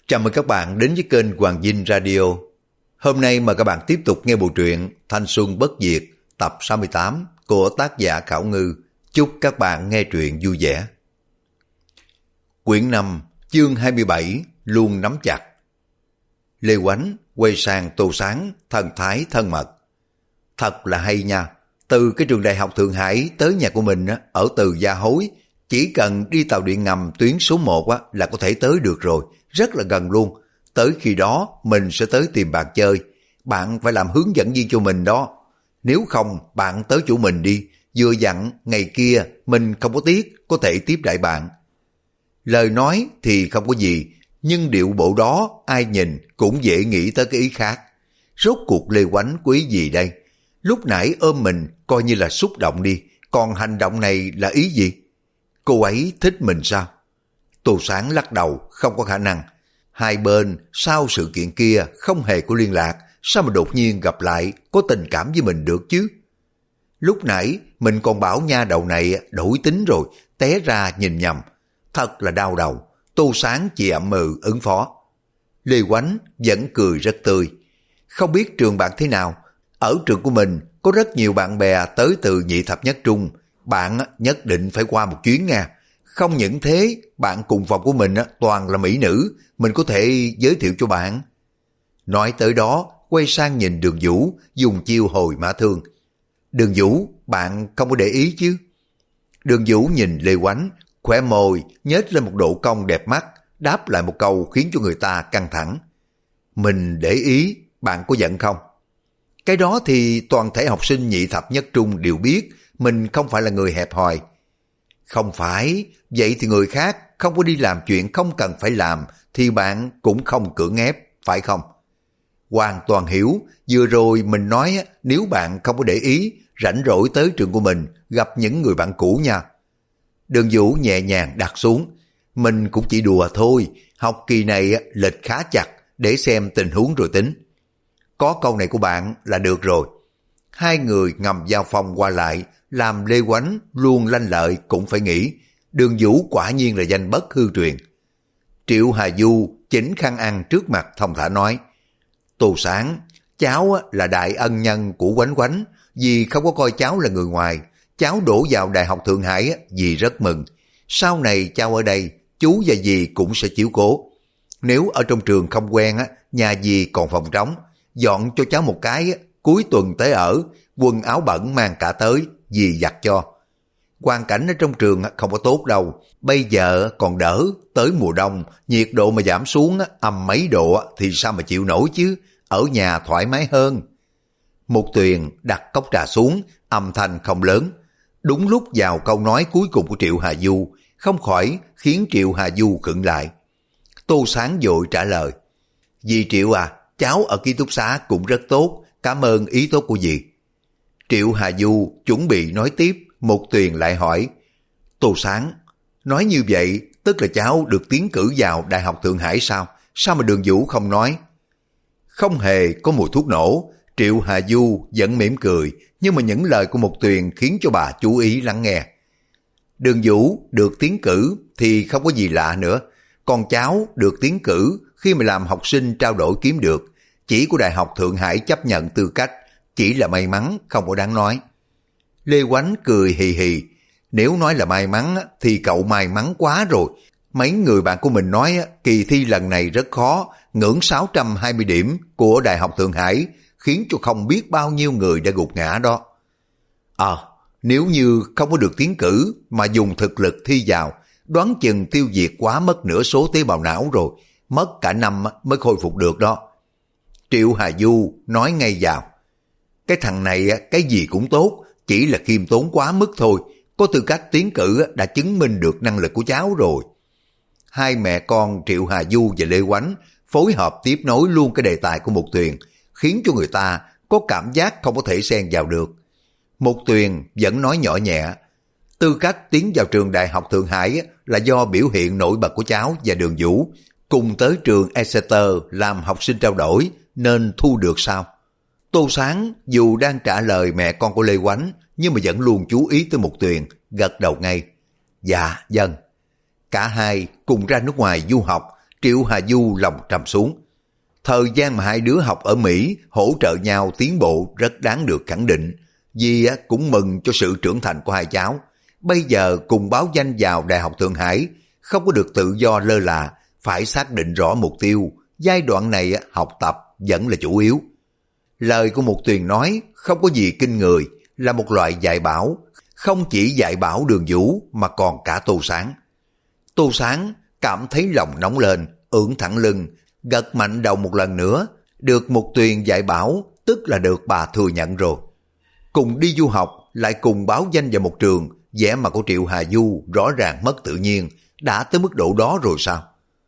Chào mừng các bạn đến với kênh Hoàng Dinh Radio. Hôm nay mời các bạn tiếp tục nghe bộ truyện Thanh Xuân Bất Diệt tập 68 của tác giả Khảo Ngư. Chúc các bạn nghe truyện vui vẻ. Quyển 5, chương 27, luôn nắm chặt. Lê Oánh quay sang Tô Sáng, thần thái thân mật. Thật là hay nha, từ cái trường đại học Thượng Hải tới nhà của mình ở Từ Gia Hối, chỉ cần đi tàu điện ngầm tuyến số 1 là có thể tới được rồi, rất là gần luôn. Tới khi đó mình sẽ tới tìm bạn chơi, bạn phải làm hướng dẫn viên cho mình đó. Nếu không bạn tới chỗ mình đi, vừa dặn ngày kia mình không có tiếc có thể tiếp đãi bạn. Lời nói thì không có gì, nhưng điệu bộ đó ai nhìn cũng dễ nghĩ tới cái ý khác. Rốt cuộc Lê Oánh có ý gì đây? Lúc nãy ôm mình coi như là xúc động đi, còn hành động này là ý gì? Cô ấy thích mình sao? Tô Sáng lắc đầu, không có khả năng. Hai bên sau sự kiện kia không hề có liên lạc, sao mà đột nhiên gặp lại có tình cảm với mình được chứ? Lúc nãy mình còn bảo nha đầu này đổi tính rồi, té ra nhìn nhầm. Thật là đau đầu. Tô Sáng chỉ ậm ừ ứng phó. Lê Oánh vẫn cười rất tươi. Không biết trường bạn thế nào? Ở trường của mình có rất nhiều bạn bè tới từ nhị thập nhất trung. Bạn nhất định phải qua một chuyến nha. Không những thế, bạn cùng phòng của mình toàn là mỹ nữ, mình có thể giới thiệu cho bạn. Nói tới đó, quay sang nhìn Đường Vũ, dùng chiêu hồi mã thương. Đường Vũ, bạn không có để ý chứ? Đường Vũ nhìn Lê Oánh, khóe môi nhếch lên một độ cong đẹp mắt, đáp lại một câu khiến cho người ta căng thẳng. Mình để ý, bạn có giận không? Cái đó thì toàn thể học sinh nhị thập nhất trung đều biết, mình không phải là người hẹp hòi. Không phải, vậy thì người khác không có đi làm chuyện không cần phải làm thì bạn cũng không cưỡng ép, phải không? Hoàn toàn hiểu, vừa rồi mình nói nếu bạn không có để ý, rảnh rỗi tới trường của mình gặp những người bạn cũ nha. Đường Vũ nhẹ nhàng đặt xuống, mình cũng chỉ đùa thôi, học kỳ này lịch khá chặt, để xem tình huống rồi tính. Có câu này của bạn là được rồi. Hai người ngầm giao phong qua lại, làm Lê Oánh luôn lanh lợi cũng phải nghĩ, Đường Vũ quả nhiên là danh bất hư truyền. Triệu Hà Du chỉnh khăn ăn trước mặt thông thả nói, Tô Sáng, cháu là đại ân nhân của Oánh Oánh, dì không có coi cháu là người ngoài, cháu đổ vào Đại học Thượng Hải, dì rất mừng. Sau này cháu ở đây, chú và dì cũng sẽ chiếu cố. Nếu ở trong trường không quen, nhà dì còn phòng trống, dọn cho cháu một cái, cuối tuần tới ở, quần áo bẩn mang cả tới, dì giặt cho. Hoàn cảnh ở trong trường không có tốt đâu, bây giờ còn đỡ, tới mùa đông, nhiệt độ mà giảm xuống âm mấy độ thì sao mà chịu nổi chứ, ở nhà thoải mái hơn. Mục Tuyền đặt cốc trà xuống, âm thanh không lớn. Đúng lúc vào câu nói cuối cùng của Triệu Hà Du, không khỏi khiến Triệu Hà Du khựng lại. Tô Sáng vội trả lời, dì Triệu à, cháu ở ký túc xá cũng rất tốt, cảm ơn ý tốt của dì. Triệu Hà Du chuẩn bị nói tiếp, Mục Tuyền lại hỏi, Tô Sáng, nói như vậy tức là cháu được tiến cử vào Đại học Thượng Hải sao? Sao mà Đường Vũ không nói? Không hề có mùi thuốc nổ. Triệu Hà Du vẫn mỉm cười, nhưng mà những lời của Mục Tuyền khiến cho bà chú ý lắng nghe. Đường Vũ được tiến cử thì không có gì lạ nữa, còn cháu được tiến cử khi mà làm học sinh trao đổi kiếm được, chỉ của Đại học Thượng Hải chấp nhận tư cách, chỉ là may mắn, không có đáng nói. Lê Oánh cười hì hì, nếu nói là may mắn thì cậu may mắn quá rồi. Mấy người bạn của mình nói kỳ thi lần này rất khó, ngưỡng 620 điểm của Đại học Thượng Hải, khiến cho không biết bao nhiêu người đã gục ngã đó. Nếu như không có được tiến cử mà dùng thực lực thi vào, đoán chừng tiêu diệt quá mất nửa số tế bào não rồi, mất cả năm mới khôi phục được đó. Triệu Hà Du nói ngay vào, cái thằng này cái gì cũng tốt, chỉ là khiêm tốn quá mức thôi, có tư cách tiến cử đã chứng minh được năng lực của cháu rồi. Hai mẹ con Triệu Hà Du và Lê Oánh phối hợp tiếp nối luôn cái đề tài của Mục Tuyền, khiến cho người ta có cảm giác không có thể xen vào được. Mục Tuyền vẫn nói nhỏ nhẹ, tư cách tiến vào trường Đại học Thượng Hải là do biểu hiện nổi bật của cháu và Đường Vũ, cùng tới trường Exeter làm học sinh trao đổi nên thu được sao? Tô Sáng dù đang trả lời mẹ con của Lê Oánh nhưng mà vẫn luôn chú ý tới Mục Tuyền, gật đầu ngay. Dạ, vâng. Cả hai cùng ra nước ngoài du học, Triệu Hà Du lòng trầm xuống. Thời gian mà hai đứa học ở Mỹ hỗ trợ nhau tiến bộ rất đáng được khẳng định. Dì cũng mừng cho sự trưởng thành của hai cháu. Bây giờ cùng báo danh vào Đại học Thượng Hải, không có được tự do lơ là, phải xác định rõ mục tiêu. Giai đoạn này học tập vẫn là chủ yếu. Lời của Mục Tuyền nói không có gì kinh người, là một loại dạy bảo, không chỉ dạy bảo Đường Vũ mà còn cả Tô Sáng. Tô Sáng cảm thấy lòng nóng lên, ưỡn thẳng lưng, gật mạnh đầu một lần nữa. Được Mục Tuyền dạy bảo tức là được bà thừa nhận rồi. Cùng đi du học lại cùng báo danh vào một trường, vẻ mặt của Triệu Hà Du rõ ràng mất tự nhiên, đã tới mức độ đó rồi sao?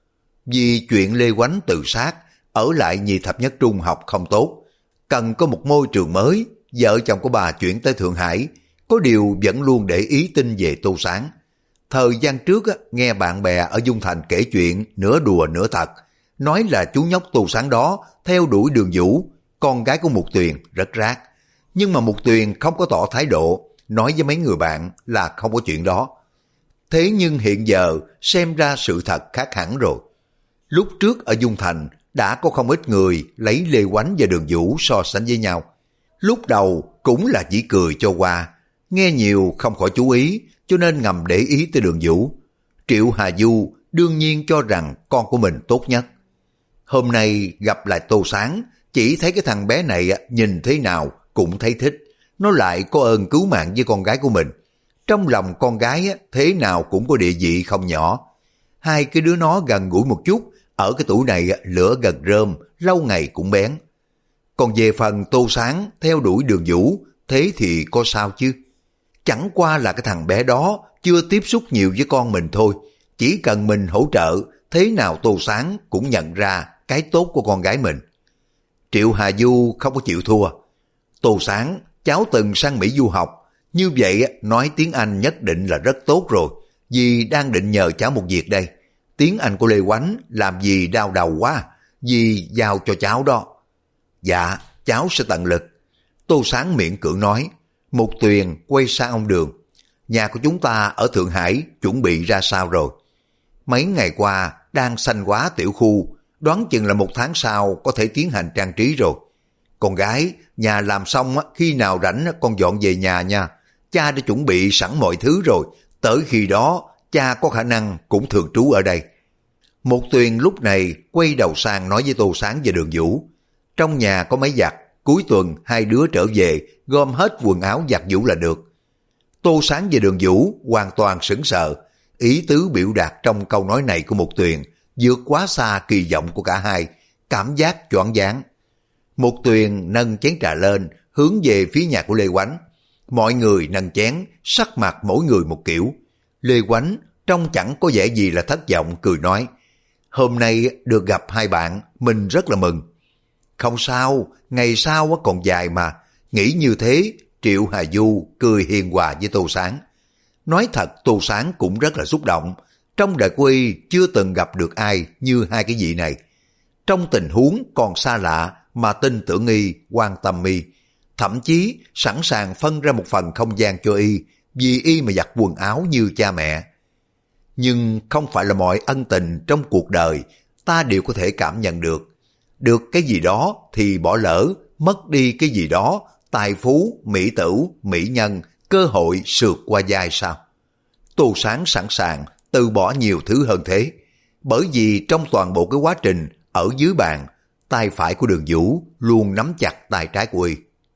Vì chuyện Lê Oánh tự sát, ở lại Nhị Thập Nhất Trung học không tốt, cần có một môi trường mới. Vợ chồng của bà chuyển tới Thượng Hải, có điều vẫn luôn để ý tin về Tô Sáng. Thời gian trước nghe bạn bè ở Dung Thành kể chuyện nửa đùa nửa thật, nói là chú nhóc Tô Sáng đó theo đuổi Đường Vũ, con gái của Mục Tuyền, rất rác. Nhưng mà Mục Tuyền không có tỏ thái độ, nói với mấy người bạn là không có chuyện đó. Thế nhưng hiện giờ xem ra sự thật khác hẳn rồi. Lúc trước ở Dung Thành đã có không ít người lấy Lê Oánh và Đường Vũ so sánh với nhau. Lúc đầu cũng là chỉ cười cho qua, nghe nhiều không khỏi chú ý, cho nên ngầm để ý tới Đường Vũ. Triệu Hà Du đương nhiên cho rằng con của mình tốt nhất. Hôm nay gặp lại Tô Sáng, chỉ thấy cái thằng bé này nhìn thế nào cũng thấy thích. Nó lại có ơn cứu mạng với con gái của mình. Trong lòng con gái thế nào cũng có địa vị không nhỏ. Hai cái đứa nó gần gũi một chút, ở cái tuổi này lửa gần rơm, lâu ngày cũng bén. Còn về phần Tô Sáng theo đuổi Đường Vũ, thế thì có sao chứ? Chẳng qua là cái thằng bé đó chưa tiếp xúc nhiều với con mình thôi. Chỉ cần mình hỗ trợ, thế nào Tô Sáng cũng nhận ra cái tốt của con gái mình. Triệu Hà Du không có chịu thua. Tô Sáng, cháu từng sang Mỹ du học, như vậy nói tiếng Anh nhất định là rất tốt rồi. Dì đang định nhờ cháu một việc đây. Tiếng Anh của Lê Oánh làm gì đau đầu quá, dì giao cho cháu đó. Dạ, cháu sẽ tận lực. Tô Sáng miễn cưỡng nói. Mục Tuyền quay sang ông Đường. Nhà của chúng ta ở Thượng Hải chuẩn bị ra sao rồi? Mấy ngày qua đang xanh hóa tiểu khu, đoán chừng là 1 tháng sau có thể tiến hành trang trí rồi. Con gái, nhà làm xong khi nào rảnh con dọn về nhà nha. Cha đã chuẩn bị sẵn mọi thứ rồi, tới khi đó cha có khả năng cũng thường trú ở đây. Mục Tuyền lúc này quay đầu sang nói với Tô Sáng và Đường Vũ. Trong nhà có máy giặt, cuối tuần hai đứa trở về gom hết quần áo giặt giũ là được. Tô Sáng và Đường Vũ hoàn toàn sững sờ. Ý tứ biểu đạt trong câu nói này của Mục Tuyền vượt quá xa kỳ vọng của cả hai, cảm giác choáng váng. Mục Tuyền nâng chén trà lên, hướng về phía nhà của Lê Oánh. Mọi người nâng chén, sắc mặt mỗi người một kiểu. Lê Oánh trông chẳng có vẻ gì là thất vọng, cười nói. Hôm nay được gặp hai bạn, mình rất là mừng. Không sao, ngày sau còn dài mà. Nghĩ như thế, Triệu Hà Du cười hiền hòa với Tô Sáng. Nói thật, Tô Sáng cũng rất là xúc động. Trong đời của y chưa từng gặp được ai như hai cái vị này. Trong tình huống còn xa lạ mà tin tưởng y, quan tâm y. Thậm chí sẵn sàng phân ra một phần không gian cho y, vì y mà giặt quần áo như cha mẹ. Nhưng không phải là mọi ân tình trong cuộc đời ta đều có thể cảm nhận được. Được cái gì đó thì bỏ lỡ, mất đi cái gì đó, tài phú, mỹ tửu, mỹ nhân, cơ hội sượt qua vai sao? Tô Sáng sẵn sàng từ bỏ nhiều thứ hơn thế. Bởi vì trong toàn bộ cái quá trình ở dưới bàn, tay phải của Đường Vũ luôn nắm chặt tay trái của y.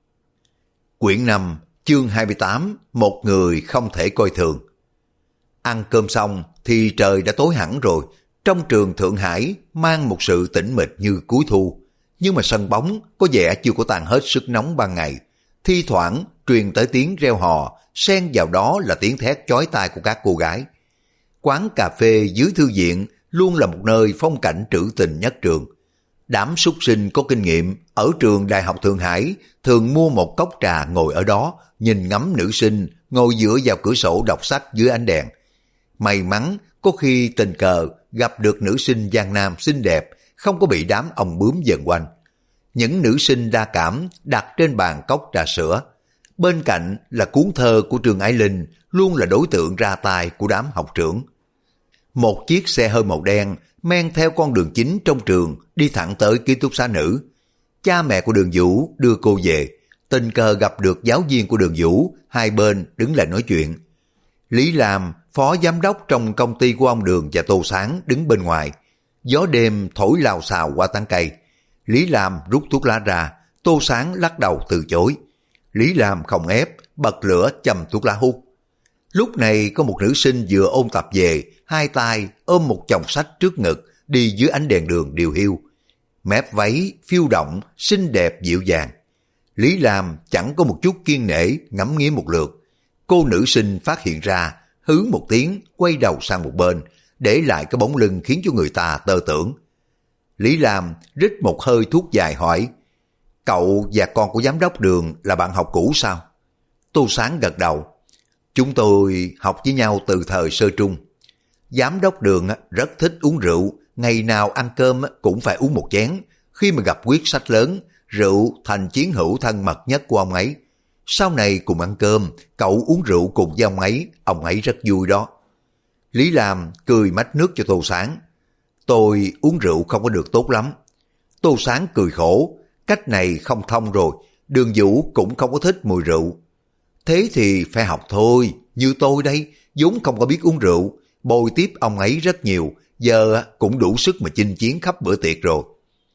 Quyển 5, chương 28, một người không thể coi thường. Ăn cơm xong thì trời đã tối hẳn rồi. Trong trường Thượng Hải mang một sự tĩnh mịch như cuối thu. Nhưng mà sân bóng có vẻ chưa có tan hết sức nóng ban ngày. Thi thoảng truyền tới tiếng reo hò, xen vào đó là tiếng thét chói tai của các cô gái. Quán cà phê dưới thư viện luôn là một nơi phong cảnh trữ tình nhất trường. Đám súc sinh có kinh nghiệm ở trường Đại học Thượng Hải thường mua một cốc trà ngồi ở đó, nhìn ngắm nữ sinh ngồi dựa vào cửa sổ đọc sách dưới ánh đèn. May mắn có khi tình cờ gặp được nữ sinh Giang Nam xinh đẹp, không có bị đám ông bướm vần quanh. Những nữ sinh đa cảm đặt trên bàn cốc trà sữa. Bên cạnh là cuốn thơ của Trương Ái Linh, luôn là đối tượng ra tay của đám học trưởng. Một chiếc xe hơi màu đen men theo con đường chính trong trường đi thẳng tới ký túc xá nữ. Cha mẹ của Đường Vũ đưa cô về, tình cờ gặp được giáo viên của Đường Vũ, hai bên đứng lại nói chuyện. Lý Lam, phó giám đốc trong công ty của ông Đường và Tô Sáng đứng bên ngoài. Gió đêm thổi lao xào qua tán cây. Lý Lam rút thuốc lá ra, Tô Sáng lắc đầu từ chối. Lý Lam không ép, bật lửa châm thuốc lá hút. Lúc này có một nữ sinh vừa ôn tập về, hai tay ôm một chồng sách trước ngực, đi dưới ánh đèn đường điều hiu. Mép váy phiêu động, xinh đẹp dịu dàng. Lý Lam chẳng có một chút kiêng nể ngắm nghía một lượt. Cô nữ sinh phát hiện ra, hứ một tiếng, quay đầu sang một bên, để lại cái bóng lưng khiến cho người ta tơ tưởng. Lý Lam rít một hơi thuốc dài hỏi, cậu và con của giám đốc Đường là bạn học cũ sao? Tô Sáng gật đầu. Chúng tôi học với nhau từ thời sơ trung. Giám đốc Đường rất thích uống rượu, ngày nào ăn cơm cũng phải uống một chén. Khi mà gặp quyết sách lớn, rượu thành chiến hữu thân mật nhất của ông ấy. Sau này cùng ăn cơm, cậu uống rượu cùng với ông ấy rất vui đó. Lý Lam cười mách nước cho Tô Sáng. Tôi uống rượu không có được tốt lắm. Tô Sáng cười khổ, cách này không thông rồi, Đường Vũ cũng không có thích mùi rượu. Thế thì phải học thôi, như tôi đây, vốn không có biết uống rượu, bồi tiếp ông ấy rất nhiều, giờ cũng đủ sức mà chinh chiến khắp bữa tiệc rồi.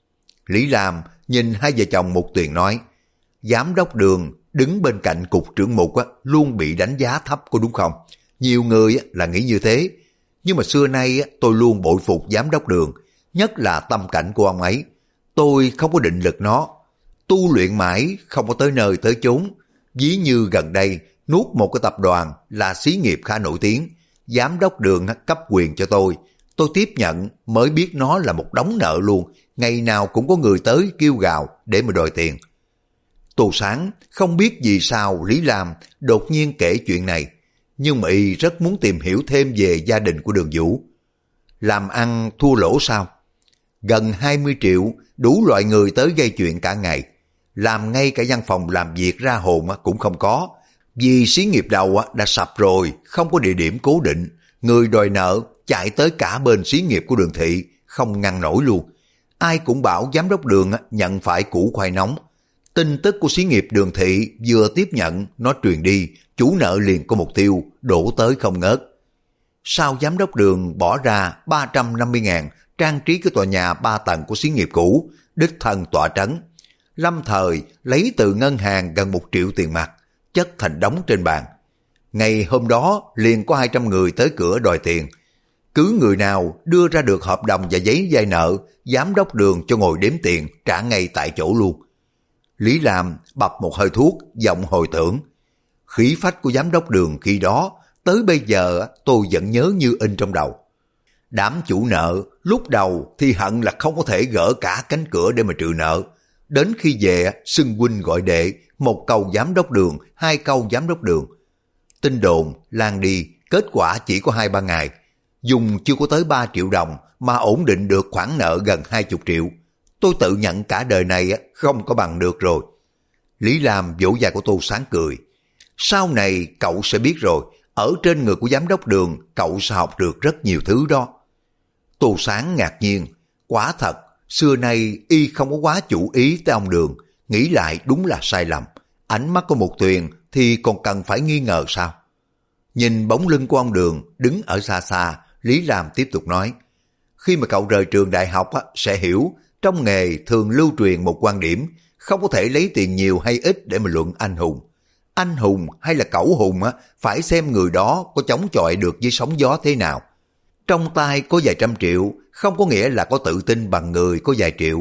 Lý Lam nhìn hai vợ chồng Mục Tuyền nói, giám đốc Đường đứng bên cạnh cục trưởng Mục luôn bị đánh giá thấp có đúng không? Nhiều người là nghĩ như thế, nhưng mà xưa nay tôi luôn bội phục giám đốc Đường, nhất là tâm cảnh của ông ấy. Tôi không có định lực nó, tu luyện mãi không có tới nơi tới chốn. Ví như gần đây nuốt một cái tập đoàn là xí nghiệp khá nổi tiếng, giám đốc Đường cấp quyền cho tôi tiếp nhận mới biết nó là một đống nợ luôn, ngày nào cũng có người tới kêu gào để mà đòi tiền. Tô Sáng không biết vì sao Lý Lam đột nhiên kể chuyện này, nhưng mà y rất muốn tìm hiểu thêm về gia đình của Đường Vũ. Làm ăn thua lỗ sao? Gần 20 triệu, đủ loại người tới gây chuyện cả ngày. Làm ngay cả văn phòng làm việc ra hồn cũng không có. Vì xí nghiệp đầu đã sập rồi, không có địa điểm cố định. Người đòi nợ chạy tới cả bên xí nghiệp của Đường Thị, không ngăn nổi luôn. Ai cũng bảo giám đốc Đường nhận phải củ khoai nóng. Tin tức của xí nghiệp Đường Thị vừa tiếp nhận, nó truyền đi, chủ nợ liền có mục tiêu, đổ tới không ngớt. Sao giám đốc Đường bỏ ra 350.000 trang trí cái tòa nhà 3 tầng của xí nghiệp cũ, đích thân tọa trấn. Lâm thời lấy từ ngân hàng gần 1 triệu tiền mặt, chất thành đống trên bàn. Ngày hôm đó liền có 200 người tới cửa đòi tiền. Cứ người nào đưa ra được hợp đồng và giấy vay nợ, giám đốc Đường cho ngồi đếm tiền trả ngay tại chỗ luôn. Lý Lam bập một hơi thuốc, giọng hồi tưởng. Khí phách của giám đốc Đường khi đó, tới bây giờ tôi vẫn nhớ như in trong đầu. Đám chủ nợ lúc đầu thì hận là không có thể gỡ cả cánh cửa để mà trừ nợ. Đến khi về xưng huynh gọi đệ, một câu giám đốc Đường, 2 câu giám đốc Đường. Tin đồn lan đi, kết quả chỉ có 2-3 ngày. Dùng chưa có tới 3 triệu đồng mà ổn định được khoản nợ gần 20 triệu. Tôi tự nhận cả đời này không có bằng được rồi. Lý Lam vỗ vai của Tô Sáng cười. Sau này cậu sẽ biết rồi, ở trên người của giám đốc Đường cậu sẽ học được rất nhiều thứ đó. Tô Sáng ngạc nhiên, quả thật, xưa nay y không có quá chủ ý tới ông Đường, nghĩ lại đúng là sai lầm. Ánh mắt của Mục Tuyền thì còn cần phải nghi ngờ sao? Nhìn bóng lưng của ông Đường đứng ở xa xa, Lý Lam tiếp tục nói, khi mà cậu rời trường đại học sẽ hiểu, trong nghề thường lưu truyền một quan điểm, không có thể lấy tiền nhiều hay ít để mà luận anh hùng. Anh hùng hay là cẩu hùng phải xem người đó có chống chọi được với sóng gió thế nào. Trong tay có vài trăm triệu không có nghĩa là có tự tin bằng người có vài triệu.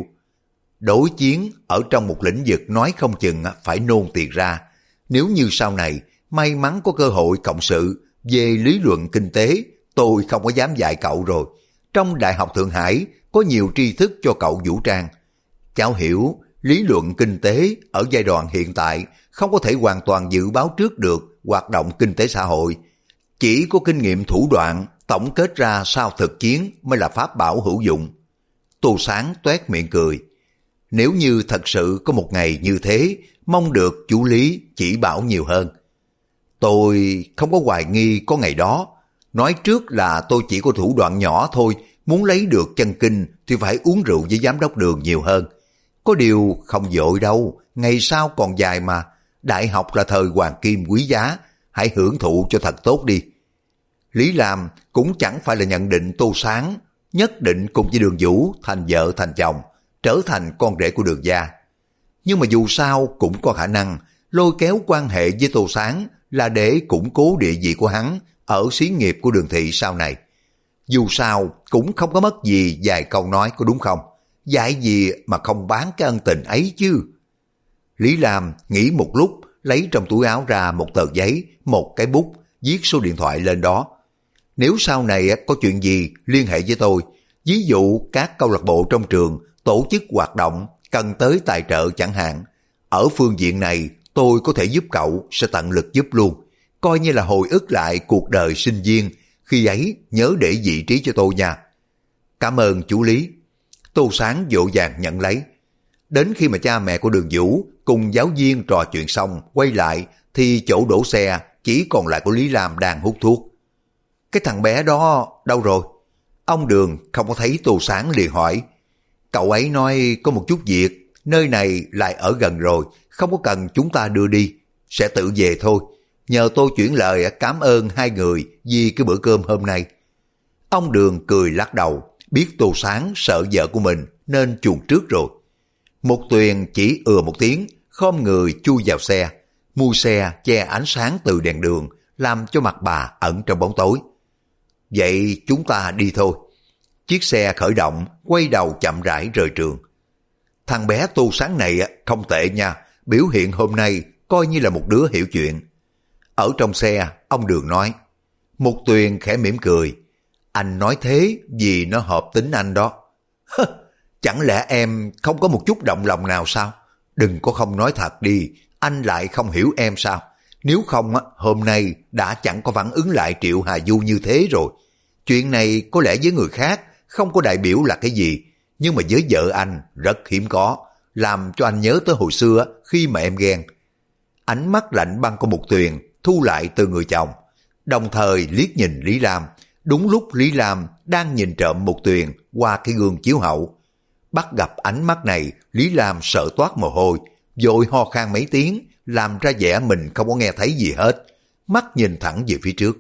Đối chiến ở trong một lĩnh vực nói không chừng phải nôn tiền ra. Nếu như sau này may mắn có cơ hội cộng sự về lý luận kinh tế, tôi không có dám dạy cậu rồi. Trong Đại học Thượng Hải có nhiều tri thức cho cậu vũ trang. Cháu hiểu, lý luận kinh tế ở giai đoạn hiện tại không có thể hoàn toàn dự báo trước được hoạt động kinh tế xã hội. Chỉ có kinh nghiệm thủ đoạn tổng kết ra sau thực chiến mới là pháp bảo hữu dụng. Tô Sáng toét miệng cười. Nếu như thật sự có một ngày như thế, mong được chú Lý chỉ bảo nhiều hơn. Tôi không có hoài nghi có ngày đó. Nói trước là tôi chỉ có thủ đoạn nhỏ thôi, muốn lấy được chân kinh thì phải uống rượu với giám đốc Đường nhiều hơn. Có điều không vội đâu, ngày sau còn dài mà. Đại học là thời hoàng kim quý giá, hãy hưởng thụ cho thật tốt đi. Lý Lam cũng chẳng phải là nhận định Tô Sáng nhất định cùng với Đường Vũ thành vợ thành chồng, trở thành con rể của Đường gia. Nhưng mà dù sao cũng có khả năng lôi kéo quan hệ với Tô Sáng là để củng cố địa vị của hắn ở xí nghiệp của Đường thị sau này. Dù sao cũng không có mất gì vài câu nói, có đúng không? Dạy gì mà không bán cái ân tình ấy chứ. Lý Lam nghĩ một lúc, lấy trong túi áo ra một tờ giấy, một cái bút, viết số điện thoại lên đó. Nếu sau này có chuyện gì liên hệ với tôi, ví dụ các câu lạc bộ trong trường tổ chức hoạt động cần tới tài trợ chẳng hạn, ở phương diện này tôi có thể giúp cậu, sẽ tận lực giúp luôn, coi như là hồi ức lại cuộc đời sinh viên, khi ấy nhớ để vị trí cho tôi nha. Cảm ơn chú Lý. Tô Sáng vội vàng nhận lấy. Đến khi mà cha mẹ của Đường Vũ cùng giáo viên trò chuyện xong quay lại thì chỗ đổ xe chỉ còn lại của Lý Lam đang hút thuốc. Cái thằng bé đó đâu rồi? Ông Đường không có thấy Tô Sáng liền hỏi. Cậu ấy nói có một chút việc, nơi này lại ở gần rồi, không có cần chúng ta đưa đi, sẽ tự về thôi. Nhờ tôi chuyển lời cảm ơn hai người vì cái bữa cơm hôm nay. Ông Đường cười lắc đầu, biết Tô Sáng sợ vợ của mình nên chuồn trước rồi. Một Tuyền chỉ một tiếng, khom người chui vào xe. Mui xe che ánh sáng từ đèn đường, làm cho mặt bà ẩn trong bóng tối. Vậy chúng ta đi thôi. Chiếc xe khởi động, quay đầu chậm rãi rời trường. Thằng bé Tô Sáng này không tệ nha, biểu hiện hôm nay coi như là một đứa hiểu chuyện. Ở trong xe, ông Đường nói. Một Tuyền khẽ mỉm cười. Anh nói thế vì nó hợp tính anh đó. Chẳng lẽ em không có một chút động lòng nào sao? Đừng có không nói thật đi, anh lại không hiểu em sao? Nếu không, hôm nay đã chẳng có phản ứng lại Triệu Hà Du như thế rồi. Chuyện này có lẽ với người khác không có đại biểu là cái gì, nhưng mà với vợ anh rất hiếm có, làm cho anh nhớ tới hồi xưa khi mà em ghen. Ánh mắt lạnh băng của Mục Tuyền thu lại từ người chồng, đồng thời liếc nhìn Lý Lam. Đúng lúc Lý Lam đang nhìn trộm Mục Tuyền qua cái gương chiếu hậu. Bắt gặp ánh mắt này, Lý Lam sợ toát mồ hôi, vội ho khan mấy tiếng, làm ra vẻ mình không có nghe thấy gì hết, mắt nhìn thẳng về phía trước.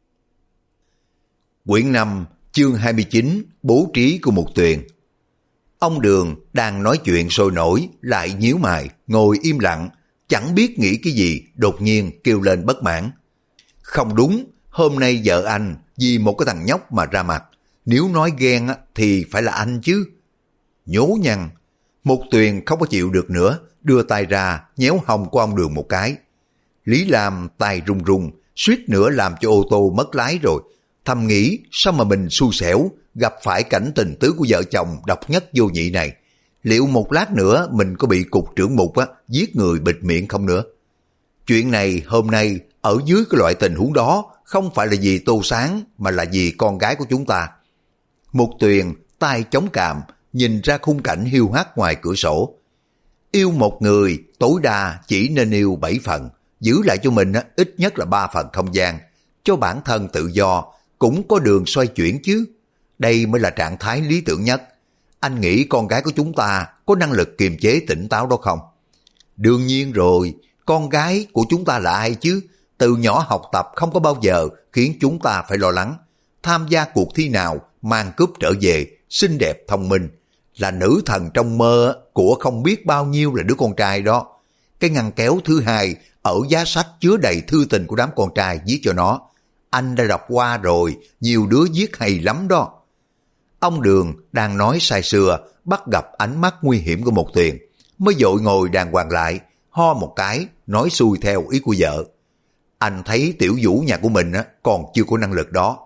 Quyển 5, chương 29, bố trí của Mục Tuyền. Ông Đường đang nói chuyện sôi nổi, lại nhíu mày, ngồi im lặng, chẳng biết nghĩ cái gì, đột nhiên kêu lên bất mãn. Không đúng, hôm nay vợ anh vì một cái thằng nhóc mà ra mặt, nếu nói ghen thì phải là anh chứ. Nhố nhăn, Mục Tuyền không có chịu được nữa, đưa tay ra nhéo hông của ông Đường một cái. Lý Lam tay run run, suýt nữa làm cho ô tô mất lái rồi. Thầm nghĩ sao mà mình xui xẻo gặp phải cảnh tình tứ của vợ chồng độc nhất vô nhị này. Liệu một lát nữa mình có bị cục trưởng Mục giết người bịt miệng không nữa? Chuyện này hôm nay ở dưới cái loại tình huống đó không phải là vì Tô Sáng mà là vì con gái của chúng ta. Mục Tuyền tay chống cằm nhìn ra khung cảnh hiu hắt ngoài cửa sổ. Yêu một người tối đa chỉ nên yêu 7 phần, giữ lại cho mình ít nhất là 3 phần không gian, cho bản thân tự do, cũng có đường xoay chuyển chứ. Đây mới là trạng thái lý tưởng nhất. Anh nghĩ con gái của chúng ta có năng lực kiềm chế tỉnh táo đó không? Đương nhiên rồi, con gái của chúng ta là ai chứ? Từ nhỏ học tập không có bao giờ khiến chúng ta phải lo lắng. Tham gia cuộc thi nào mang cúp trở về, xinh đẹp thông minh, là nữ thần trong mơ của không biết bao nhiêu là đứa con trai đó. Cái ngăn kéo thứ hai ở giá sách chứa đầy thư tình của đám con trai viết cho nó. Anh đã đọc qua rồi, nhiều đứa viết hay lắm đó. Ông Đường đang nói say sưa, bắt gặp ánh mắt nguy hiểm của Mục Tuyền, mới vội ngồi đàng hoàng lại, ho một cái, nói xuôi theo ý của vợ. Anh thấy tiểu Vũ nhà của mình còn chưa có năng lực đó.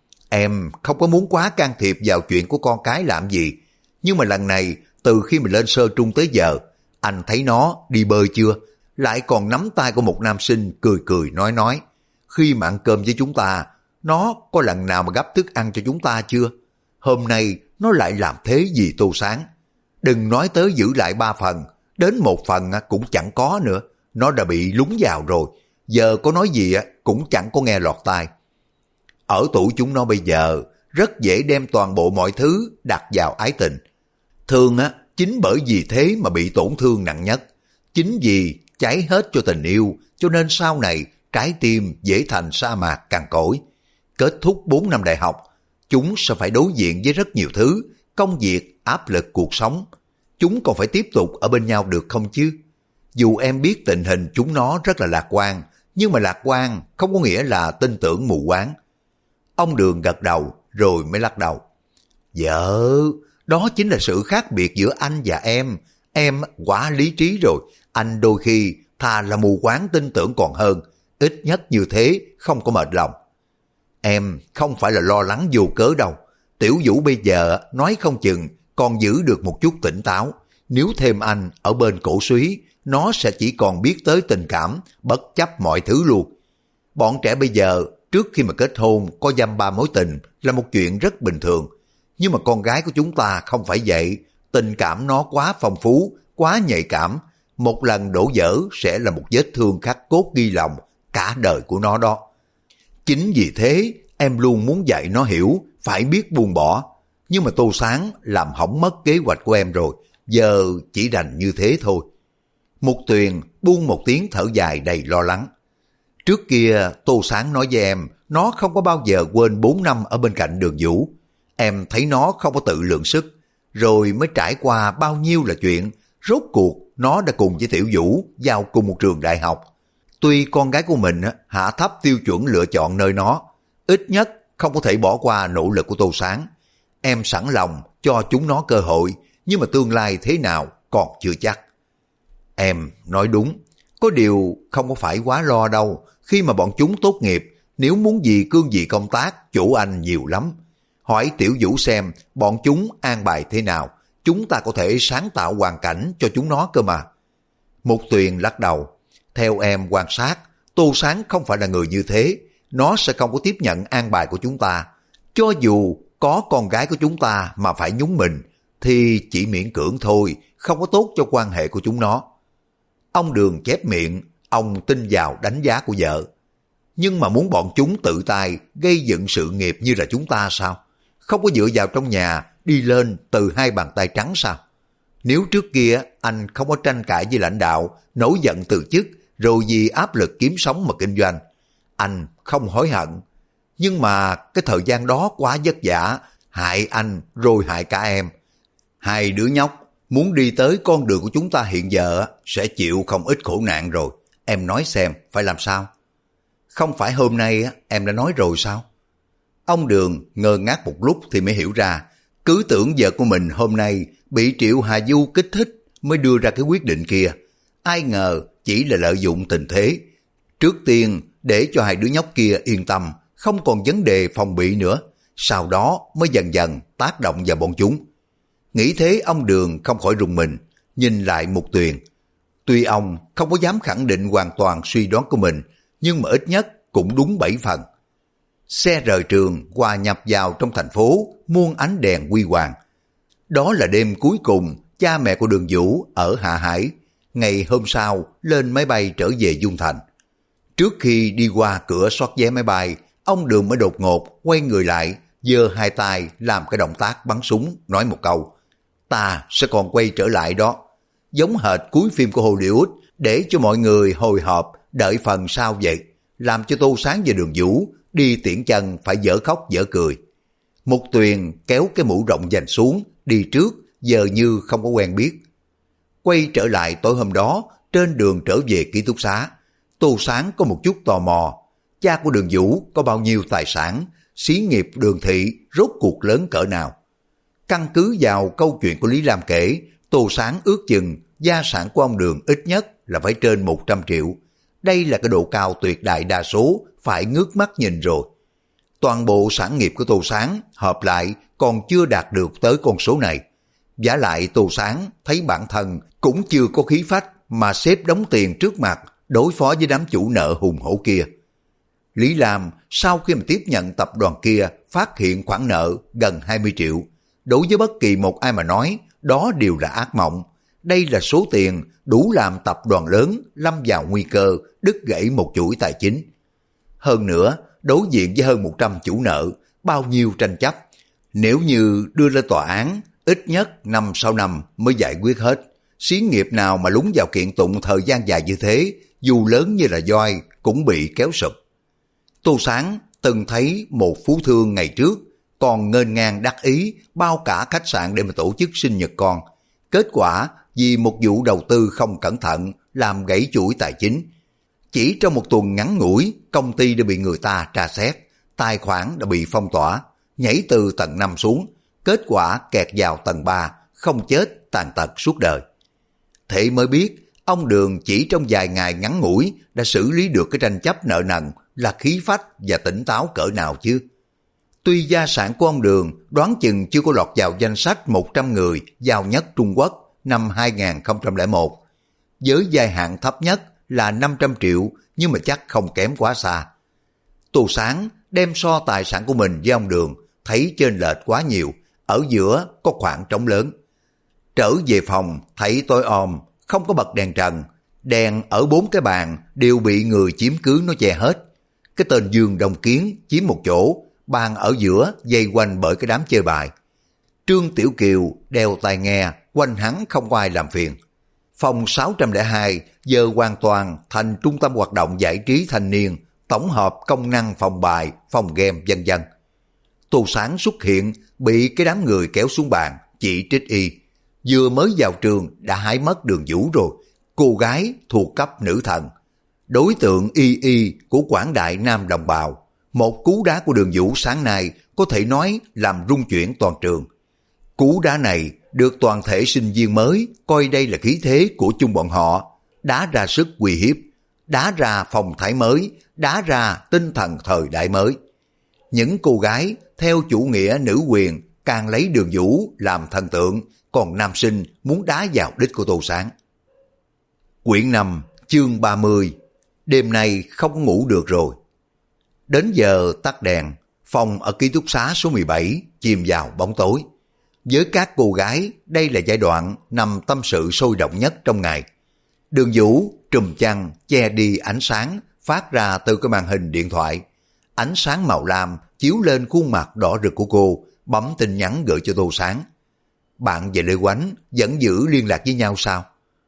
Em không có muốn quá can thiệp vào chuyện của con cái làm gì, nhưng mà lần này từ khi mình lên sơ trung tới giờ, anh thấy nó đi bơi chưa, lại còn nắm tay của một nam sinh cười cười nói. Khi mà ăn cơm với chúng ta, nó có lần nào mà gắp thức ăn cho chúng ta chưa? Hôm nay nó lại làm thế vì Tô Sáng. Đừng nói tới giữ lại 3 phần, đến 1 phần cũng chẳng có nữa. Nó đã bị lún vào rồi, giờ có nói gì cũng chẳng có nghe lọt tai. Ở tuổi chúng nó bây giờ, rất dễ đem toàn bộ mọi thứ đặt vào ái tình. Thường chính bởi vì thế mà bị tổn thương nặng nhất. Chính vì cháy hết cho tình yêu, cho nên sau này trái tim dễ thành sa mạc cằn cỗi. Kết thúc 4 năm đại học, chúng sẽ phải đối diện với rất nhiều thứ, công việc, áp lực cuộc sống. Chúng còn phải tiếp tục ở bên nhau được không chứ? Dù em biết tình hình chúng nó rất là lạc quan, nhưng mà lạc quan không có nghĩa là tin tưởng mù quáng. Ông Đường gật đầu rồi mới lắc đầu. Vợ, đó chính là sự khác biệt giữa anh và em. Em quá lý trí rồi, anh đôi khi thà là mù quáng tin tưởng còn hơn, ít nhất như thế không có mệt lòng. Em không phải là lo lắng vô cớ đâu. Tiểu Vũ bây giờ nói không chừng còn giữ được một chút tỉnh táo. Nếu thêm anh ở bên cổ súy, nó sẽ chỉ còn biết tới tình cảm, bất chấp mọi thứ luôn. Bọn trẻ bây giờ, trước khi mà kết hôn có dăm ba mối tình là một chuyện rất bình thường. Nhưng mà con gái của chúng ta không phải vậy. Tình cảm nó quá phong phú, quá nhạy cảm. Một lần đổ vỡ sẽ là một vết thương khắc cốt ghi lòng cả đời của nó đó. Chính vì thế em luôn muốn dạy nó hiểu phải biết buông bỏ. Nhưng mà Tô Sáng làm hỏng mất kế hoạch của em rồi. Giờ chỉ đành như thế thôi. Mục Tuyền buông một tiếng thở dài đầy lo lắng. Trước kia Tô Sáng nói với em, nó không có bao giờ quên 4 năm ở bên cạnh Đường Vũ. Em thấy nó không có tự lượng sức, rồi mới trải qua bao nhiêu là chuyện. Rốt cuộc nó đã cùng với Tiểu Vũ vào cùng một trường đại học. Tuy con gái của mình hạ thấp tiêu chuẩn lựa chọn nơi nó, ít nhất không có thể bỏ qua nỗ lực của Tô Sáng. Em sẵn lòng cho chúng nó cơ hội, nhưng mà tương lai thế nào còn chưa chắc. Em nói đúng, có điều không có phải quá lo đâu. Khi mà bọn chúng tốt nghiệp, nếu muốn gì cương vị công tác, chỗ anh nhiều lắm. Hỏi Tiểu Vũ xem bọn chúng an bài thế nào, chúng ta có thể sáng tạo hoàn cảnh cho chúng nó cơ mà. Mục Tuyền lắc đầu. Theo em quan sát, Tô Sáng không phải là người như thế. Nó sẽ không có tiếp nhận an bài của chúng ta. Cho dù có con gái của chúng ta mà phải nhúng mình, thì chỉ miễn cưỡng thôi, không có tốt cho quan hệ của chúng nó. Ông Đường chép miệng, ông tin vào đánh giá của vợ. Nhưng mà muốn bọn chúng tự tay gây dựng sự nghiệp như là chúng ta sao? Không có dựa vào trong nhà, đi lên từ 2 bàn tay trắng sao? Nếu trước kia anh không có tranh cãi với lãnh đạo, nổi giận từ chức, rồi vì áp lực kiếm sống mà kinh doanh, anh không hối hận. Nhưng mà cái thời gian đó quá vất vả, hại anh rồi hại cả em. 2 đứa nhóc muốn đi tới con đường của chúng ta hiện giờ sẽ chịu không ít khổ nạn rồi. Em nói xem phải làm sao? Không phải hôm nay em đã nói rồi sao? Ông Đường ngơ ngác một lúc thì mới hiểu ra. Cứ tưởng vợ của mình hôm nay bị Triệu Hà Du kích thích mới đưa ra cái quyết định kia. Ai ngờ chỉ là lợi dụng tình thế. Trước tiên để cho 2 đứa nhóc kia yên tâm, không còn vấn đề phòng bị nữa. Sau đó mới dần dần tác động vào bọn chúng. Nghĩ thế ông Đường không khỏi rùng mình, nhìn lại Mục Tuyền. Tuy ông không có dám khẳng định hoàn toàn suy đoán của mình, nhưng mà ít nhất cũng đúng 7 phần. Xe rời trường hòa nhập vào trong thành phố, muôn ánh đèn huy hoàng. Đó là đêm cuối cùng cha mẹ của Đường Vũ ở Hạ Hải. Ngày hôm sau lên máy bay trở về Dung Thành. Trước khi đi qua cửa soát vé máy bay, ông Đường mới đột ngột quay người lại, giơ 2 tay làm cái động tác bắn súng, nói một câu: ta sẽ còn quay trở lại đó. Giống hệt cuối phim của Hollywood, để cho mọi người hồi hộp đợi phần sau vậy, làm cho Tô Sáng và Đường Vũ đi tiễn chân phải dở khóc dở cười. Mục Tuyền kéo cái mũ rộng dành xuống, đi trước, giờ như không có quen biết. Quay trở lại tối hôm đó, trên đường trở về ký túc xá, Tô Sáng có một chút tò mò. Cha của Đường Vũ có bao nhiêu tài sản, xí nghiệp Đường thị rốt cuộc lớn cỡ nào? Căn cứ vào câu chuyện của Lý Lam kể, Tô Sáng ước chừng gia sản của ông Đường ít nhất là phải trên 100 triệu. Đây là cái độ cao tuyệt đại đa số phải ngước mắt nhìn rồi. Toàn bộ sản nghiệp của Tô Sáng hợp lại còn chưa đạt được tới con số này. Vả lại Tô Sáng thấy bản thân cũng chưa có khí phách mà xếp đống tiền trước mặt đối phó với đám chủ nợ hùng hổ kia. Lý Lam sau khi mà tiếp nhận tập đoàn kia phát hiện khoản nợ gần 20 triệu. Đối với bất kỳ một ai mà nói, đó đều là ác mộng. Đây là số tiền đủ làm tập đoàn lớn lâm vào nguy cơ đứt gãy một chuỗi tài chính. Hơn nữa, đối diện với hơn 100 chủ nợ, bao nhiêu tranh chấp. Nếu như đưa lên tòa án, ít nhất 5-6 năm mới giải quyết hết. Xí nghiệp nào mà lúng vào kiện tụng thời gian dài như thế, dù lớn như là voi cũng bị kéo sụp. Tô Sáng từng thấy một phú thương ngày trước còn nghênh ngang đắc ý bao cả khách sạn để mà tổ chức sinh nhật con. Kết quả vì một vụ đầu tư không cẩn thận làm gãy chuỗi tài chính. Chỉ trong một tuần ngắn ngủi, công ty đã bị người ta tra xét, tài khoản đã bị phong tỏa, nhảy từ tầng 5 xuống, kết quả kẹt vào tầng 3, không chết tàn tật suốt đời. Thế mới biết, ông Đường chỉ trong vài ngày ngắn ngủi đã xử lý được cái tranh chấp nợ nần là khí phách và tỉnh táo cỡ nào chứ. Tuy gia sản của ông Đường đoán chừng chưa có lọt vào danh sách 100 người giàu nhất Trung Quốc năm 2001, với dài hạn thấp nhất là 500 triệu nhưng mà chắc không kém quá xa. Tô Sáng đem so tài sản của mình với ông Đường, thấy chênh lệch quá nhiều, ở giữa có khoảng trống lớn. Trở về phòng thấy tối om, không có bật đèn trần, đèn ở 4 cái bàn đều bị người chiếm cứ nó che hết. Cái tên Dương Đông Kiến chiếm một chỗ, bàn ở giữa dây quanh bởi cái đám chơi bài. Trương Tiểu Kiều đeo tai nghe, quanh hắn không có ai làm phiền. Phòng 602 giờ hoàn toàn thành trung tâm hoạt động giải trí thanh niên, tổng hợp công năng phòng bài, phòng game vân vân. Tô Sáng xuất hiện bị cái đám người kéo xuống bàn, chỉ trích y. Vừa mới vào trường đã hái mất Đường Vũ rồi, cô gái thuộc cấp nữ thần. Đối tượng y của quảng đại nam đồng bào. Một cú đá của Đường Vũ sáng nay có thể nói làm rung chuyển toàn trường. Cú đá này được toàn thể sinh viên mới coi đây là khí thế của chung bọn họ, đá ra sức uy hiếp, đá ra phong thái mới, đá ra tinh thần thời đại mới. Những cô gái theo chủ nghĩa nữ quyền càng lấy Đường Vũ làm thần tượng, còn nam sinh muốn đá vào đích của Tô Sáng. Quyển 5, chương 30. Đêm nay không ngủ được rồi. Đến giờ tắt đèn, phòng ở ký túc xá số 17 chìm vào bóng tối. Với các cô gái, đây là giai đoạn nằm tâm sự sôi động nhất trong ngày. Đường Vũ trùm chăn che đi ánh sáng phát ra từ cái màn hình điện thoại. Ánh sáng màu lam chiếu lên khuôn mặt đỏ rực của cô, bấm tin nhắn gửi cho Tô Sáng. Bạn và Lê Oánh vẫn giữ liên lạc với nhau sao?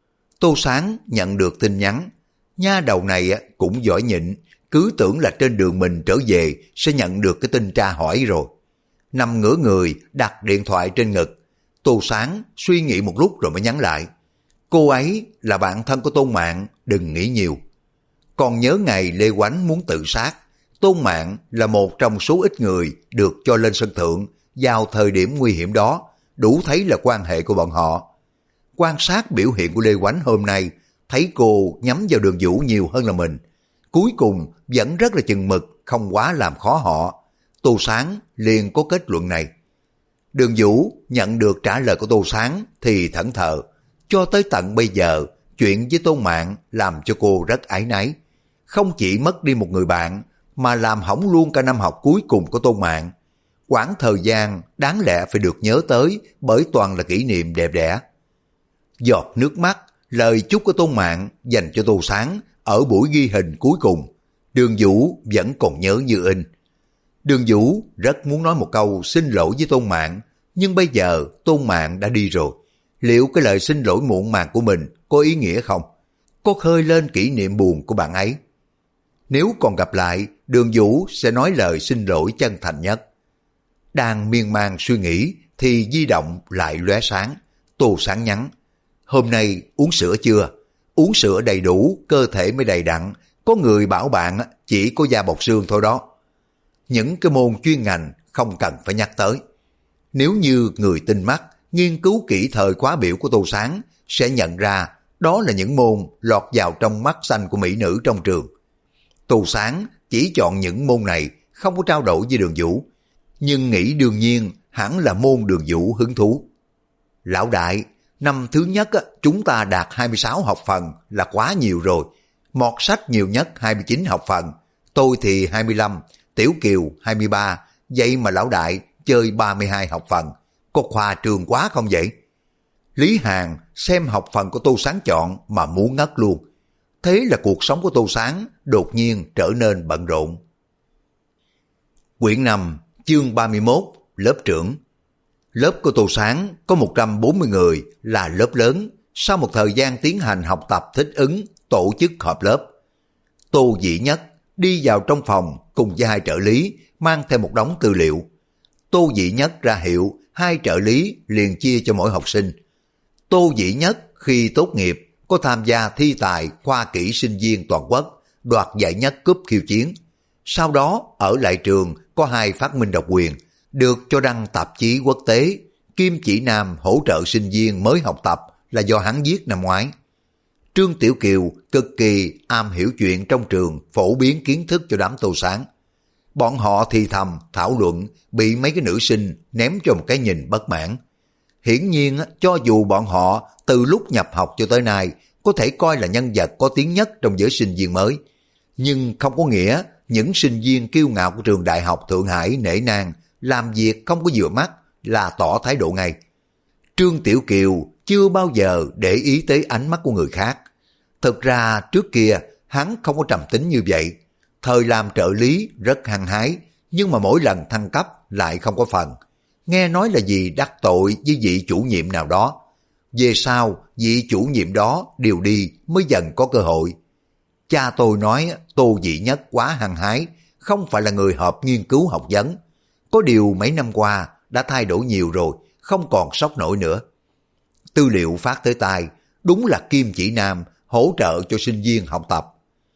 Tô Sáng nhận được tin nhắn. Nha đầu này cũng giỏi nhịn, cứ tưởng là trên đường mình trở về sẽ nhận được cái tin tra hỏi rồi. Nằm ngửa người đặt điện thoại trên ngực, Tô Sáng suy nghĩ một lúc rồi mới nhắn lại. Cô ấy là bạn thân của Tôn Mạn, đừng nghĩ nhiều. Còn nhớ ngày Lê Oánh muốn tự sát, Tôn Mạn là một trong số ít người được cho lên sân thượng vào thời điểm nguy hiểm đó, đủ thấy là quan hệ của bọn họ. Quan sát biểu hiện của Lê Oánh hôm nay, thấy cô nhắm vào Đường Vũ nhiều hơn là mình. Cuối cùng vẫn rất là chừng mực, không quá làm khó họ. Tô Sáng liền có kết luận này. Đường Vũ nhận được trả lời của Tô Sáng thì thẫn thờ. Cho tới tận bây giờ, chuyện với Tôn Mạn làm cho cô rất áy náy. Không chỉ mất đi một người bạn, mà làm hỏng luôn cả năm học cuối cùng của Tôn Mạn. Quãng thời gian đáng lẽ phải được nhớ tới bởi toàn là kỷ niệm đẹp đẽ. Giọt nước mắt, lời chúc của Tôn Mạn dành cho Tô Sáng ở buổi ghi hình cuối cùng, Đường Vũ vẫn còn nhớ như in. Đường Vũ rất muốn nói một câu xin lỗi với Tôn Mạn, nhưng bây giờ Tôn Mạn đã đi rồi. Liệu cái lời xin lỗi muộn màng của mình có ý nghĩa không? Có khơi lên kỷ niệm buồn của bạn ấy? Nếu còn gặp lại, Đường Vũ sẽ nói lời xin lỗi chân thành nhất. Đang miên man suy nghĩ thì di động lại lóe sáng. Tô Sáng nhắn. Hôm nay uống sữa chưa? Uống sữa đầy đủ, cơ thể mới đầy đặn. Có người bảo bạn chỉ có da bọc xương thôi đó. Những cái môn chuyên ngành không cần phải nhắc tới. Nếu như người tinh mắt nghiên cứu kỹ thời khóa biểu của Tô Sáng sẽ nhận ra đó là những môn lọt vào trong mắt xanh của mỹ nữ trong trường. Tô Sáng chỉ chọn những môn này, không có trao đổi với Đường Vũ, nhưng nghĩ đương nhiên hẳn là môn Đường Vũ hứng thú. Lão đại, năm thứ nhất chúng ta đạt 26 học phần là quá nhiều rồi. Mọt sách nhiều nhất 29 học phần, tôi thì 25, Tiểu Kiều 23, vậy mà lão đại chơi 32 học phần, có khoa trường quá không vậy? Lý Hàn xem học phần của Tô Sáng chọn mà muốn ngất luôn. Thế là cuộc sống của Tô Sáng đột nhiên trở nên bận rộn. Quyển 5, chương 31, lớp trưởng. Lớp của Tô Sáng có 140 người là lớp lớn, sau một thời gian tiến hành học tập thích ứng, tổ chức họp lớp. Tô Dĩ Nhất đi vào trong phòng cùng với hai trợ lý mang theo một đống tư liệu. Tô Dĩ Nhất ra hiệu, hai trợ lý liền chia cho mỗi học sinh. Tô Dĩ Nhất khi tốt nghiệp có tham gia thi tài khoa kỹ sinh viên toàn quốc, đoạt giải nhất cúp khiêu chiến. Sau đó ở lại trường có hai phát minh độc quyền, được cho đăng tạp chí quốc tế. Kim Chỉ Nam hỗ trợ sinh viên mới học tập là do hắn viết năm ngoái. Trương Tiểu Kiều cực kỳ am hiểu chuyện trong trường, phổ biến kiến thức cho đám Tô Sáng. Bọn họ thì thầm thảo luận, bị mấy cái nữ sinh ném cho một cái nhìn bất mãn. Hiển nhiên cho dù bọn họ từ lúc nhập học cho tới nay có thể coi là nhân vật có tiếng nhất trong giới sinh viên mới, nhưng không có nghĩa những sinh viên kiêu ngạo của trường đại học Thượng Hải nể nang làm việc không có vừa mắt là tỏ thái độ ngay. Trương Tiểu Kiều chưa bao giờ để ý tới ánh mắt của người khác. Thực ra trước kia hắn không có trầm tính như vậy. Thời làm trợ lý rất hăng hái, nhưng mà mỗi lần thăng cấp lại không có phần. Nghe nói là vì đắc tội với vị chủ nhiệm nào đó. Về sau vị chủ nhiệm đó điều đi mới dần có cơ hội. Cha tôi nói Tô Dĩ Nhất quá hăng hái, không phải là người hợp nghiên cứu học vấn. Có điều mấy năm qua đã thay đổi nhiều rồi, không còn sốc nổi nữa. Tư liệu phát tới tay, đúng là Kim Chỉ Nam hỗ trợ cho sinh viên học tập.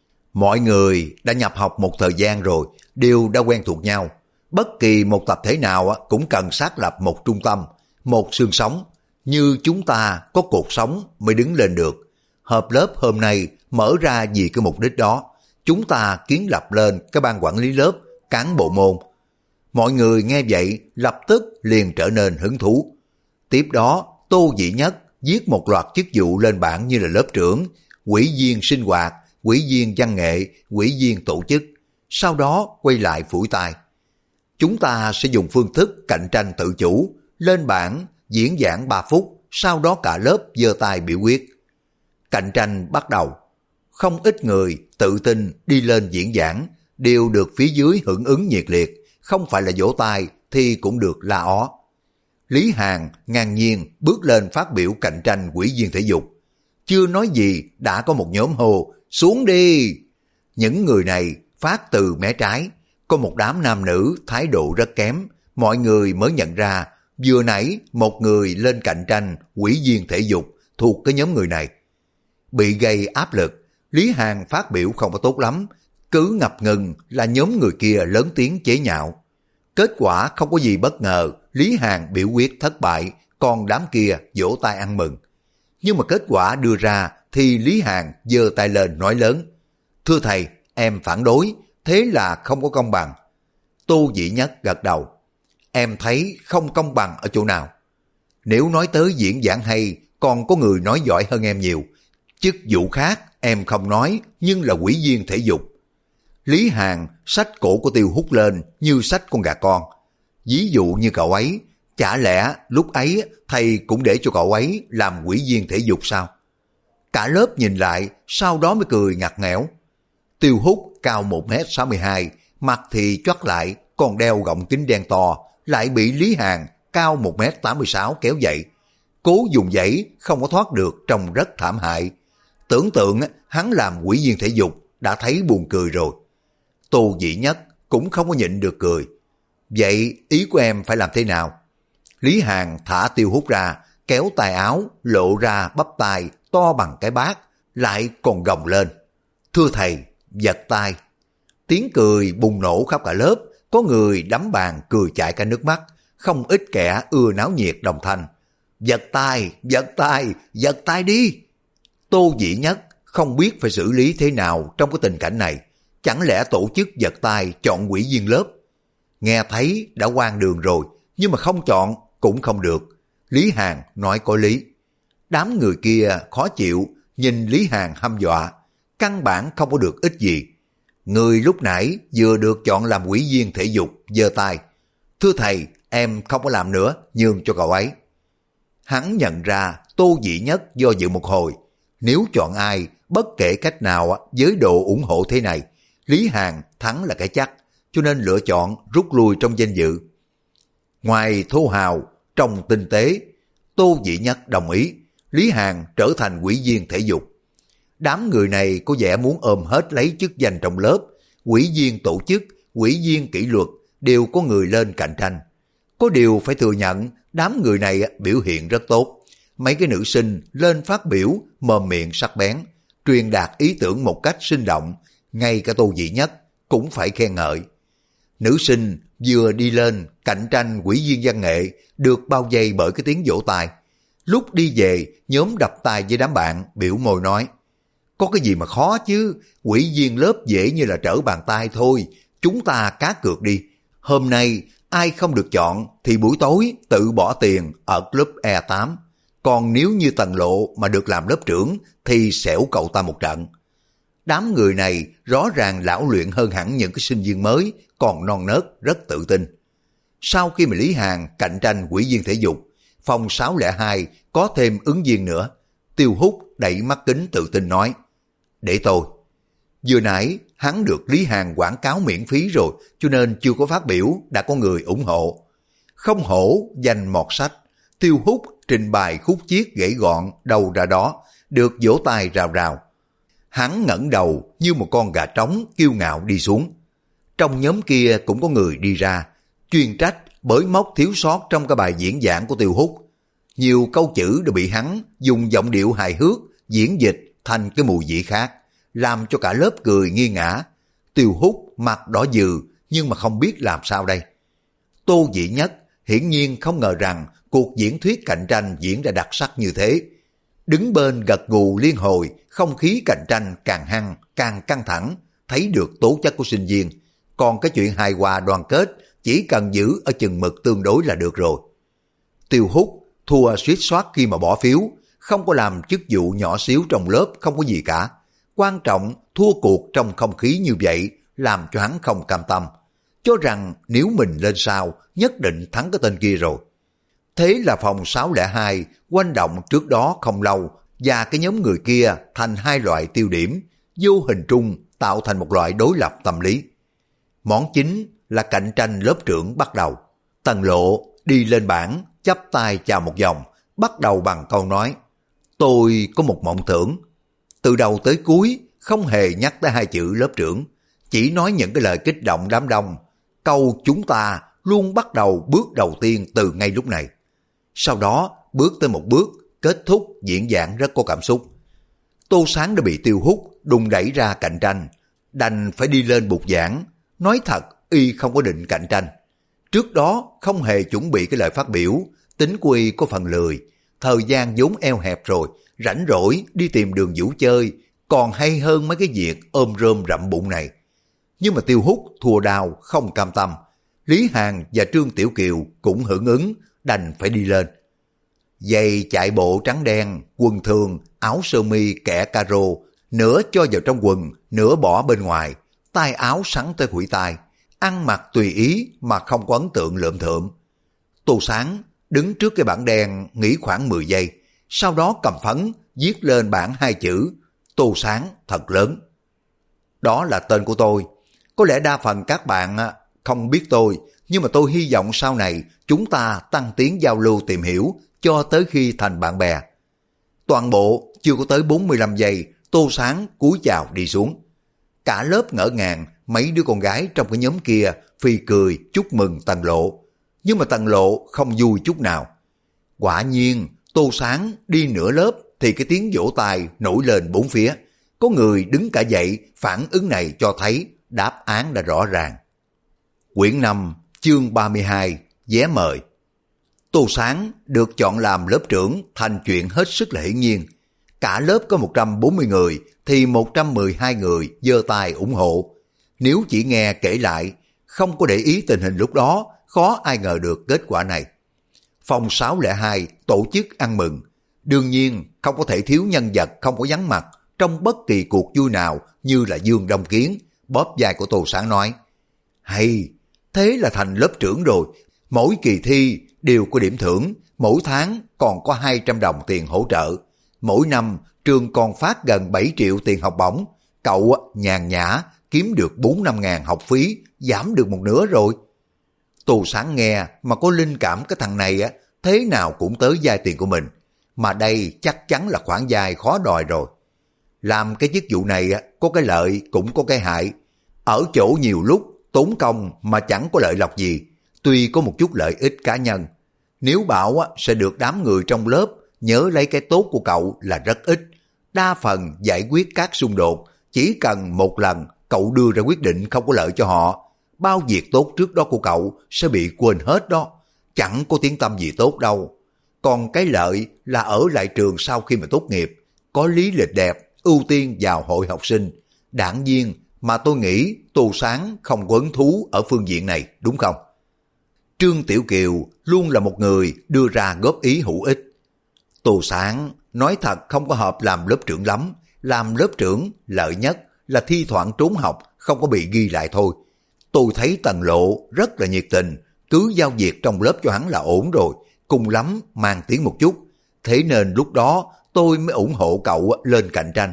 Mọi người đã nhập học một thời gian rồi, đều đã quen thuộc nhau. Bất kỳ một tập thể nào cũng cần xác lập một trung tâm, một xương sống. Như chúng ta có cột sống mới đứng lên được. Họp lớp hôm nay mở ra vì cái mục đích đó. Chúng ta kiến lập lên cái ban quản lý lớp, cán bộ môn. Mọi người nghe vậy lập tức liền trở nên hứng thú. Tiếp đó Tô Dĩ Nhất viết một loạt chức vụ lên bảng như là lớp trưởng, ủy viên sinh hoạt, ủy viên văn nghệ, ủy viên tổ chức. Sau đó quay lại phủi tay. Chúng ta sẽ dùng phương thức cạnh tranh tự chủ, lên bảng, diễn giảng 3 phút, sau đó cả lớp giơ tay biểu quyết. Cạnh tranh bắt đầu. Không ít người tự tin đi lên diễn giảng, đều được phía dưới hưởng ứng nhiệt liệt, không phải là vỗ tay thì cũng được la ó. Lý Hàn ngang nhiên bước lên phát biểu cạnh tranh ủy viên thể dục. Chưa nói gì đã có một nhóm hô, xuống đi. Những người này phát từ mé trái, có một đám nam nữ thái độ rất kém, mọi người mới nhận ra vừa nãy một người lên cạnh tranh ủy viên thể dục thuộc cái nhóm người này. Bị gây áp lực, Lý Hàn phát biểu không có tốt lắm, cứ ngập ngừng là nhóm người kia lớn tiếng chế nhạo. Kết quả không có gì bất ngờ, Lý Hàn biểu quyết thất bại, còn đám kia vỗ tay ăn mừng. Nhưng mà kết quả đưa ra thì Lý Hàn giơ tay lên nói lớn, thưa thầy, em phản đối, thế là không có công bằng. Tô Dĩ Nhất gật đầu, em thấy không công bằng ở chỗ nào? Nếu nói tới diễn giảng hay, còn có người nói giỏi hơn em nhiều. Chức vụ khác em không nói, nhưng là ủy viên thể dục. Lý Hàn xách cổ của Tiêu Hút lên như xách con gà con. Ví dụ như cậu ấy, chả lẽ lúc ấy thầy cũng để cho cậu ấy làm ủy viên thể dục sao? Cả lớp nhìn lại, sau đó mới cười ngặt nghẽo. Tiêu Hút cao 1m62, mặt thì choắt lại, còn đeo gọng kính đen to, lại bị Lý Hàn cao 1m86 kéo dậy. Cố dùng dãy không có thoát được, trông rất thảm hại. Tưởng tượng hắn làm ủy viên thể dục đã thấy buồn cười rồi. Tô Dĩ Nhất cũng không có nhịn được cười. Vậy ý của em phải làm thế nào? Lý Hàn thả Tiêu Hút ra, kéo tay áo, lộ ra bắp tay to bằng cái bát, lại còn gồng lên. Thưa thầy, giật tay. Tiếng cười bùng nổ khắp cả lớp, có người đấm bàn cười chạy cả nước mắt, không ít kẻ ưa náo nhiệt đồng thanh. Giật tay, giật tay, giật tay đi. Tô Dĩ Nhất không biết phải xử lý thế nào trong cái tình cảnh này. Chẳng lẽ tổ chức giật tay chọn ủy viên lớp? Nghe thấy đã quan đường rồi, nhưng mà không chọn cũng không được. Lý Hàn nói có lý. Đám người kia khó chịu, nhìn Lý Hàn hăm dọa, căn bản không có được ích gì. Người lúc nãy vừa được chọn làm ủy viên thể dục giơ tay. Thưa thầy, em không có làm nữa, nhường cho cậu ấy. Hắn nhận ra Tô Dĩ Nhất do dự một hồi. Nếu chọn ai, bất kể cách nào với độ ủng hộ thế này, Lý Hàn thắng là cái chắc. cho nên lựa chọn rút lui trong danh dự. Ngoài thô hào, trong tinh tế, Tô Dĩ Nhất đồng ý, Lý Hàn trở thành ủy viên thể dục. Đám người này có vẻ muốn ôm hết lấy chức danh trong lớp, ủy viên tổ chức, ủy viên kỷ luật, đều có người lên cạnh tranh. Có điều phải thừa nhận, đám người này biểu hiện rất tốt. Mấy cái nữ sinh lên phát biểu, mồm miệng sắc bén, truyền đạt ý tưởng một cách sinh động, ngay cả Tô Dĩ Nhất cũng phải khen ngợi. Nữ sinh vừa đi lên cạnh tranh ủy viên văn nghệ, được bao vây bởi cái tiếng vỗ tay. Lúc đi về, nhóm đập tay với đám bạn, biểu môi nói, có cái gì mà khó chứ, ủy viên lớp dễ như là trở bàn tay thôi, chúng ta cá cược đi. Hôm nay ai không được chọn thì buổi tối tự bỏ tiền ở club E8. Còn nếu như Tần Lộ mà được làm lớp trưởng thì xẻo cậu ta một trận. Đám người này rõ ràng lão luyện hơn hẳn những cái sinh viên mới, còn non nớt, rất tự tin. Sau khi mà Lý Hàn cạnh tranh ủy viên thể dục, phòng 602 có thêm ứng viên nữa. Tiêu Hút đẩy mắt kính tự tin nói, để tôi. Vừa nãy hắn được Lý Hàn quảng cáo miễn phí rồi, cho nên chưa có phát biểu đã có người ủng hộ. Không hổ danh mọt sách, Tiêu Hút trình bày khúc chiết gãy gọn đầu ra đó, được vỗ tay rào rào. Hắn ngẩng đầu như một con gà trống kiêu ngạo đi xuống. Trong nhóm kia cũng có người đi ra, chuyên trách bởi mốc thiếu sót trong cái bài diễn giảng của Tiêu Hút. Nhiều câu chữ đã bị hắn dùng giọng điệu hài hước diễn dịch thành cái mùi vị khác, làm cho cả lớp cười nghiêng ngã. Tiêu Hút mặt đỏ dừ nhưng mà không biết làm sao đây. Tô Dĩ Nhất hiển nhiên không ngờ rằng cuộc diễn thuyết cạnh tranh diễn ra đặc sắc như thế. Đứng bên gật gù liên hồi, không khí cạnh tranh càng hăng, càng căng thẳng, thấy được tố chất của sinh viên. Còn cái chuyện hài hòa đoàn kết chỉ cần giữ ở chừng mực tương đối là được rồi. Tiêu Hút thua suýt soát khi mà bỏ phiếu, không có làm chức vụ nhỏ xíu trong lớp không có gì cả. Quan trọng thua cuộc trong không khí như vậy làm cho hắn không cam tâm, cho rằng nếu mình lên sau nhất định thắng cái tên kia rồi. Thế là phòng 602 quanh động trước đó không lâu và cái nhóm người kia thành hai loại tiêu điểm, vô hình trung tạo thành một loại đối lập tâm lý. Món chính là cạnh tranh lớp trưởng bắt đầu. Tần Lộ đi lên bảng, chắp tay chào một vòng, bắt đầu bằng câu nói, tôi có một mộng tưởng. Từ đầu tới cuối không hề nhắc tới hai chữ lớp trưởng, chỉ nói những cái lời kích động đám đông. Câu chúng ta luôn bắt đầu bước đầu tiên từ ngay lúc này. Sau đó bước tới một bước, kết thúc diễn giảng rất có cảm xúc. Tô Sáng đã bị Tiêu Hút đùng đẩy ra cạnh tranh, đành phải đi lên bục giảng. Nói thật, y không có định cạnh tranh. Trước đó không hề chuẩn bị cái lời phát biểu, tính của y có phần lười. Thời gian vốn eo hẹp rồi, rảnh rỗi đi tìm đường vũ chơi, còn hay hơn mấy cái việc ôm rơm rậm bụng này. Nhưng mà Tiêu Hút thua đau không cam tâm. Lý Hàn và Trương Tiểu Kiều cũng hưởng ứng, đành phải đi lên. Giày chạy bộ trắng đen, quần thường, áo sơ mi kẻ caro, nửa cho vào trong quần, nửa bỏ bên ngoài, tay áo sắn tới khuỷu tay, ăn mặc tùy ý mà không có ấn tượng lượm thượm. Tô Sáng đứng trước cái bảng đen nghỉ khoảng 10 giây, sau đó cầm phấn viết lên bảng hai chữ Tô Sáng thật lớn. Đó là tên của tôi. Có lẽ đa phần các bạn không biết tôi, nhưng mà tôi hy vọng sau này chúng ta tăng tiến giao lưu tìm hiểu cho tới khi thành bạn bè. Toàn bộ chưa có tới 45 giây, Tô Sáng cúi chào đi xuống. Cả lớp ngỡ ngàng, mấy đứa con gái trong cái nhóm kia phì cười chúc mừng Tần Lộ. Nhưng mà Tần Lộ không vui chút nào. Quả nhiên, Tô Sáng đi nửa lớp thì cái tiếng vỗ tay nổi lên bốn phía. Có người đứng cả dậy, phản ứng này cho thấy đáp án đã rõ ràng. Quyển 5, chương 32, vé mời. Tô Sáng được chọn làm lớp trưởng thành chuyện hết sức là hiển nhiên. Cả lớp có 140 người thì 112 người giơ tay ủng hộ. Nếu chỉ nghe kể lại, không có để ý tình hình lúc đó, khó ai ngờ được kết quả này. Phòng 602 tổ chức ăn mừng. Đương nhiên không có thể thiếu nhân vật không có vắng mặt trong bất kỳ cuộc vui nào như là Dương Đông Kiến. Bóp vai của Tô Sáng nói, hay, thế là thành lớp trưởng rồi. Mỗi kỳ thi đều có điểm thưởng, mỗi tháng còn có 200 đồng tiền hỗ trợ. Mỗi năm trường còn phát gần 7 triệu tiền học bổng. Cậu nhàn nhã, kiếm được 4-5 ngàn học phí, giảm được một nửa rồi. Tô Sáng nghe mà có linh cảm cái thằng này á, thế nào cũng tới vay tiền của mình, mà đây chắc chắn là khoản vay khó đòi rồi. Làm cái chức vụ này á, có cái lợi cũng có cái hại, ở chỗ nhiều lúc tốn công mà chẳng có lợi lộc gì, tuy có một chút lợi ích cá nhân. Nếu bảo á, sẽ được đám người trong lớp nhớ lấy cái tốt của cậu là rất ít, đa phần giải quyết các xung đột, chỉ cần một lần cậu đưa ra quyết định không có lợi cho họ, bao việc tốt trước đó của cậu sẽ bị quên hết đó, chẳng có tiếng tăm gì tốt đâu. Còn cái lợi là ở lại trường sau khi mà tốt nghiệp, có lý lịch đẹp, ưu tiên vào hội học sinh, đảng viên, mà tôi nghĩ Tô Sáng không có hứng thú ở phương diện này, đúng không? Trương Tiểu Kiều luôn là một người đưa ra góp ý hữu ích. Tô Sáng nói thật không có hợp làm lớp trưởng lắm, làm lớp trưởng lợi nhất là thi thoảng trốn học không có bị ghi lại thôi. Tôi thấy Tần Lộ rất là nhiệt tình, cứ giao việc trong lớp cho hắn là ổn rồi, cùng lắm mang tiếng một chút, thế nên lúc đó tôi mới ủng hộ cậu lên cạnh tranh.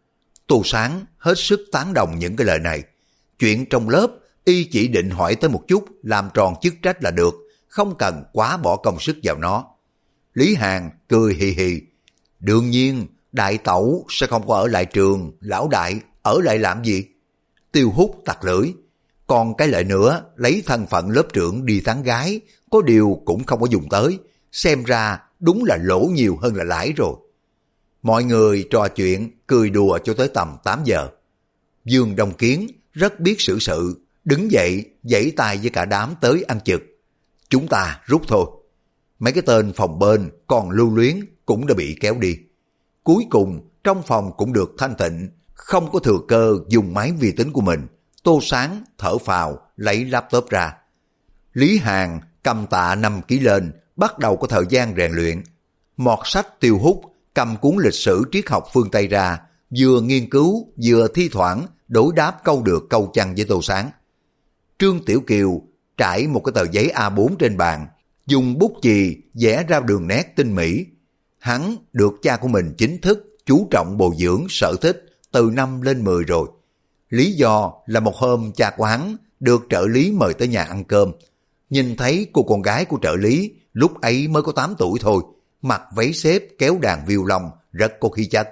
Tô Sáng hết sức tán đồng những cái lời này. Chuyện trong lớp y chỉ định hỏi tới một chút, làm tròn chức trách là được, không cần quá bỏ công sức vào nó. Lý Hàn cười hì hì. Đương nhiên, đại tẩu sẽ không có ở lại trường, lão đại ở lại làm gì? Tiêu Hút tặc lưỡi. Còn cái lợi nữa, lấy thân phận lớp trưởng đi tán gái, có điều cũng không có dùng tới, xem ra đúng là lỗ nhiều hơn là lãi rồi. Mọi người trò chuyện, cười đùa cho tới tầm 8 giờ. Dương Đông Kiến rất biết xử sự, đứng dậy, giãy tay với cả đám tới ăn trực. Chúng ta rút thôi. Mấy cái tên phòng bên còn lưu luyến cũng đã bị kéo đi. Cuối cùng, trong phòng cũng được thanh tịnh, không có thừa cơ dùng máy vi tính của mình. Tô Sáng thở phào, lấy laptop ra. Lý Hàn cầm tạ 5 kg lên, bắt đầu có thời gian rèn luyện. Mọt sách Tiêu Hút cầm cuốn lịch sử triết học phương Tây ra, vừa nghiên cứu vừa thi thoảng đối đáp câu được câu chăng với Tô Sáng. Trương Tiểu Kiều trải một cái tờ giấy A4 trên bàn, dùng bút chì vẽ ra đường nét tinh mỹ. Hắn được cha của mình chính thức chú trọng bồi dưỡng sở thích từ 5 lên 10 rồi. Lý do là một hôm cha của hắn được trợ lý mời tới nhà ăn cơm. Nhìn thấy cô con gái của trợ lý lúc ấy mới có 8 tuổi thôi, mặc váy xếp kéo đàn violon lông rất có khí chất.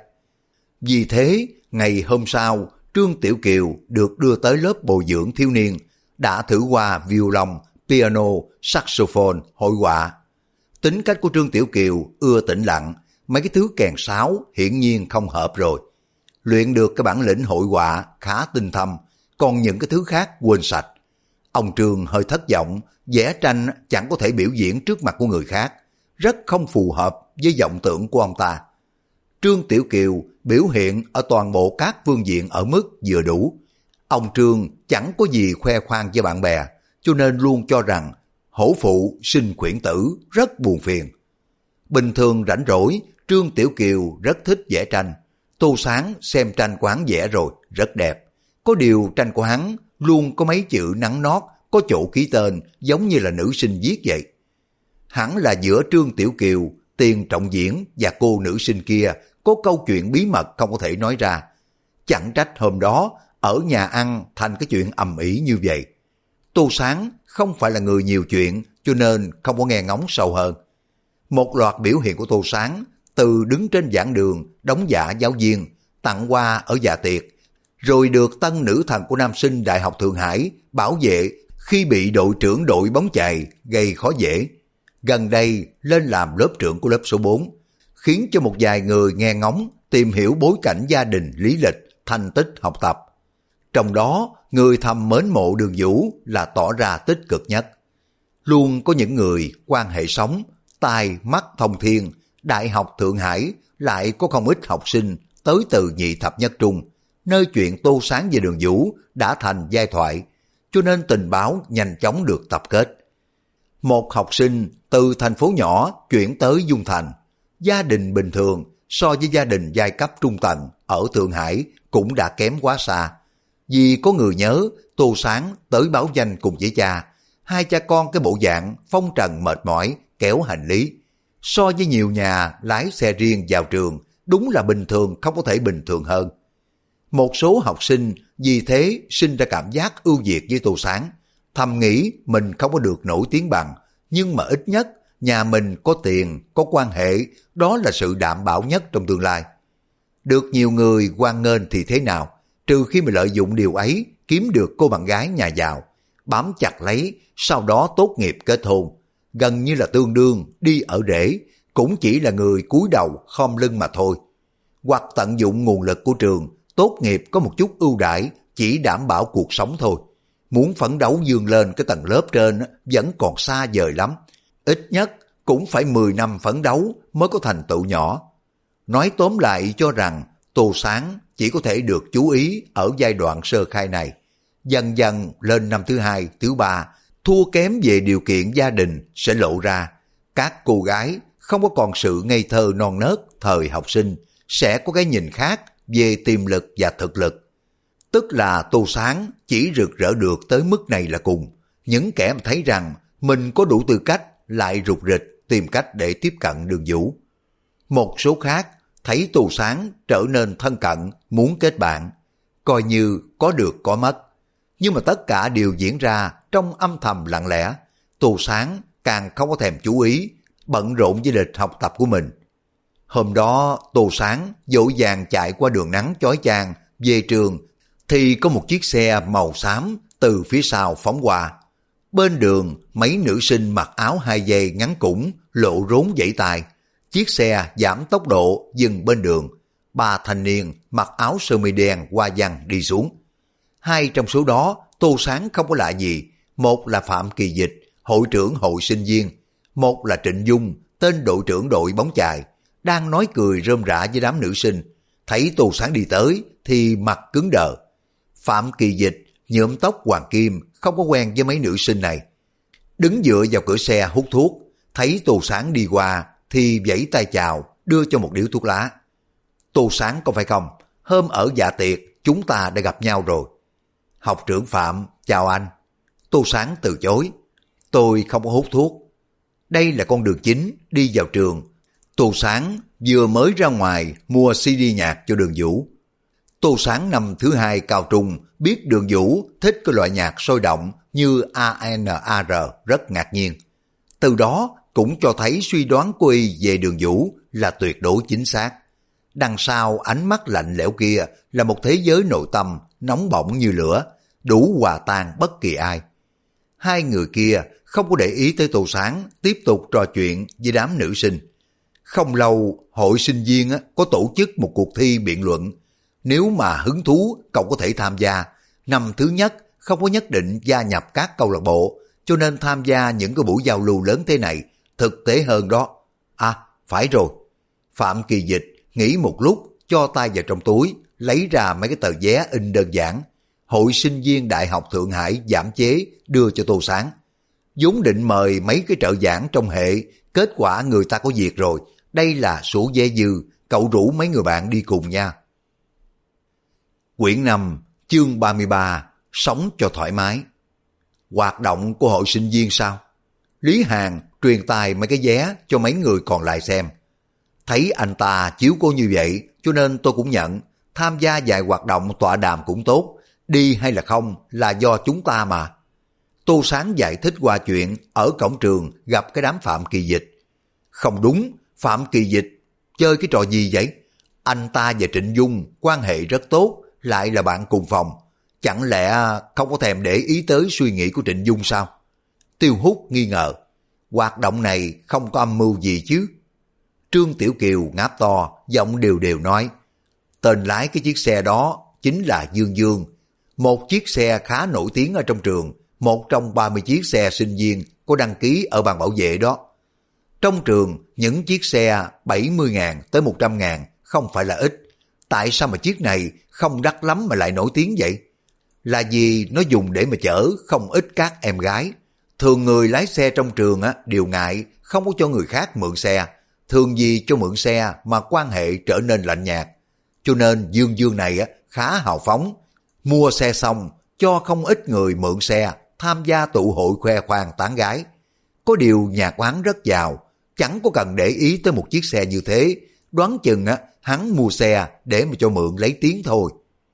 Vì thế, ngày hôm sau, Trương Tiểu Kiều được đưa tới lớp bồi dưỡng thiếu niên, đã thử qua violon, piano, saxophone, hội họa. Tính cách của Trương Tiểu Kiều ưa tĩnh lặng, mấy cái thứ kèn sáo hiển nhiên không hợp rồi. Luyện được cái bản lĩnh hội họa khá tinh thâm, còn những cái thứ khác quên sạch. Ông Trương hơi thất vọng, vẽ tranh chẳng có thể biểu diễn trước mặt của người khác, rất không phù hợp với vọng tưởng của ông ta. Trương Tiểu Kiều biểu hiện ở toàn bộ các phương diện ở mức vừa đủ. Ông Trương chẳng có gì khoe khoang với bạn bè, cho nên luôn cho rằng hổ phụ sinh khuyển tử rất buồn phiền. Bình thường rảnh rỗi, Trương Tiểu Kiều rất thích vẽ tranh. Tô Sáng xem tranh của hắn vẽ rồi, rất đẹp. Có điều tranh của hắn luôn có mấy chữ nắn nót, có chỗ ký tên giống như là nữ sinh viết vậy. Hẳn là giữa Trương Tiểu Kiều, Tiền Trọng Diễn và cô nữ sinh kia có câu chuyện bí mật không có thể nói ra. Chẳng trách hôm đó ở nhà ăn thành cái chuyện ầm ĩ như vậy. Tô Sáng không phải là người nhiều chuyện, cho nên không có nghe ngóng sâu hơn. Một loạt biểu hiện của Tô Sáng, từ đứng trên giảng đường đóng giả giáo viên, tặng hoa ở dạ tiệc, rồi được tân nữ thần của nam sinh Đại học Thượng Hải bảo vệ khi bị đội trưởng đội bóng chày gây khó dễ. Gần đây lên làm lớp trưởng của lớp số 4, khiến cho một vài người nghe ngóng tìm hiểu bối cảnh gia đình, lý lịch, thành tích học tập. Trong đó, người thầm mến mộ Đường Vũ là tỏ ra tích cực nhất. Luôn có những người quan hệ sống, tai mắt thông thiên, Đại học Thượng Hải lại có không ít học sinh tới từ nhị thập nhất trung, nơi chuyện Tô Sáng về Đường Vũ đã thành giai thoại, cho nên tình báo nhanh chóng được tập kết. Một học sinh từ thành phố nhỏ chuyển tới Dung Thành, gia đình bình thường so với gia đình giai cấp trung tầng ở Thượng Hải cũng đã kém quá xa. Vì có người nhớ Tô Sáng tới báo danh cùng với cha, hai cha con cái bộ dạng phong trần mệt mỏi kéo hành lý. So với nhiều nhà lái xe riêng vào trường, đúng là bình thường không có thể bình thường hơn. Một số học sinh vì thế sinh ra cảm giác ưu việt với Tô Sáng, thầm nghĩ mình không có được nổi tiếng bằng, nhưng mà ít nhất nhà mình có tiền, có quan hệ, đó là sự đảm bảo nhất trong tương lai. Được nhiều người hoan nghênh thì thế nào, trừ khi mà lợi dụng điều ấy kiếm được cô bạn gái nhà giàu, bám chặt lấy, sau đó tốt nghiệp kết hôn, gần như là tương đương đi ở rễ, cũng chỉ là người cúi đầu khom lưng mà thôi. Hoặc tận dụng nguồn lực của trường, tốt nghiệp có một chút ưu đãi, chỉ đảm bảo cuộc sống thôi. Muốn phấn đấu vươn lên cái tầng lớp trên vẫn còn xa vời lắm. Ít nhất cũng phải 10 năm phấn đấu mới có thành tựu nhỏ. Nói tóm lại cho rằng Tô Sáng chỉ có thể được chú ý ở giai đoạn sơ khai này. Dần dần lên năm thứ hai, thứ ba, thua kém về điều kiện gia đình sẽ lộ ra. Các cô gái không có còn sự ngây thơ non nớt thời học sinh, sẽ có cái nhìn khác về tiềm lực và thực lực. Tức là Tô Sáng chỉ rực rỡ được tới mức này là cùng. Những kẻ mà thấy rằng mình có đủ tư cách lại rụt rịch tìm cách để tiếp cận Đường Vũ. Một số khác thấy Tô Sáng trở nên thân cận, muốn kết bạn, coi như có được có mất. Nhưng mà tất cả đều diễn ra trong âm thầm lặng lẽ. Tô Sáng càng không có thèm chú ý, bận rộn với lịch học tập của mình. Hôm đó Tô Sáng vội vàng chạy qua đường nắng chói chang về trường, thì có một chiếc xe màu xám từ phía sau phóng qua. Bên đường mấy nữ sinh mặc áo 2 dây ngắn củng lộ rốn vẫy tay. Chiếc xe giảm tốc độ dừng bên đường. 3 thanh niên mặc áo sơ mi đen hoa văn đi xuống. 2 trong số đó Tô Sáng không có lạ gì. Một là Phạm Kỳ Dịch, hội trưởng hội sinh viên. Một là Trịnh Dung, tên đội trưởng đội bóng chày, đang nói cười rơm rả với đám nữ sinh. Thấy Tô Sáng đi tới thì mặt cứng đờ. Phạm Kỳ Dịch nhuộm tóc hoàng kim, không có quen với mấy nữ sinh này. Đứng dựa vào cửa xe hút thuốc, thấy Tô Sáng đi qua thì vẫy tay chào, đưa cho một điếu thuốc lá. Tô Sáng có phải không? Hôm ở dạ tiệc chúng ta đã gặp nhau rồi. Học trưởng Phạm, chào anh. Tô Sáng từ chối. Tôi không có hút thuốc. Đây là con đường chính đi vào trường. Tô Sáng vừa mới ra ngoài mua CD nhạc cho Đường Vũ. Tô Sáng năm thứ 2 cao trung biết Đường Vũ thích cái loại nhạc sôi động như ANAR rất ngạc nhiên. Từ đó cũng cho thấy suy đoán của y về Đường Vũ là tuyệt đối chính xác. Đằng sau ánh mắt lạnh lẽo kia là một thế giới nội tâm nóng bỏng như lửa, đủ hòa tan bất kỳ ai. Hai người kia không có để ý tới Tô Sáng, tiếp tục trò chuyện với đám nữ sinh. Không lâu, hội sinh viên có tổ chức một cuộc thi biện luận. Nếu mà hứng thú, cậu có thể tham gia. Năm thứ nhất không có nhất định gia nhập các câu lạc bộ, cho nên tham gia những cái buổi giao lưu lớn thế này thực tế hơn đó. À, phải rồi. Phạm Kỳ Dịch nghĩ một lúc, cho tay vào trong túi, lấy ra mấy cái tờ vé in đơn giản. Hội sinh viên Đại học Thượng Hải giảm chế đưa cho Tô Sáng. Vốn định mời mấy cái trợ giảng trong hệ, kết quả người ta có việc rồi. Đây là số vé dư, cậu rủ mấy người bạn đi cùng nha. Quyển 5, chương 33, sống cho thoải mái. Hoạt động của hội sinh viên sao? Lý Hàn truyền tài mấy cái vé cho mấy người còn lại xem. Thấy anh ta chiếu cố như vậy, cho nên tôi cũng nhận. Tham gia vài hoạt động tọa đàm cũng tốt. Đi hay là không là do chúng ta mà. Tô Sáng giải thích qua chuyện ở cổng trường gặp cái đám Phạm Kỳ Dịch. Không đúng, Phạm Kỳ Dịch chơi cái trò gì vậy? Anh ta và Trịnh Dung quan hệ rất tốt, lại là bạn cùng phòng. Chẳng lẽ không có thèm để ý tới suy nghĩ của Trịnh Dung sao? Tiêu Hút nghi ngờ. Hoạt động này không có âm mưu gì chứ? Trương Tiểu Kiều ngáp to, giọng đều đều nói. Tên lái cái chiếc xe đó chính là Dương Dương. Một chiếc xe khá nổi tiếng ở trong trường, một trong 30 chiếc xe sinh viên có đăng ký ở ban bảo vệ đó. Trong trường, những chiếc xe 70.000 tới 100.000 không phải là ít. Tại sao mà chiếc này không đắt lắm mà lại nổi tiếng vậy? Là vì nó dùng để mà chở không ít các em gái. Thường người lái xe trong trường đều ngại không có cho người khác mượn xe. Thường vì cho mượn xe mà quan hệ trở nên lạnh nhạt. Cho nên Dương Dương này khá hào phóng. Mua xe xong cho không ít người mượn xe tham gia tụ hội khoe khoang tán gái. Có điều nhà quán rất giàu, chẳng có cần để ý tới một chiếc xe như thế. Đoán chừng hắn mua xe để mà cho mượn lấy tiếng thôi.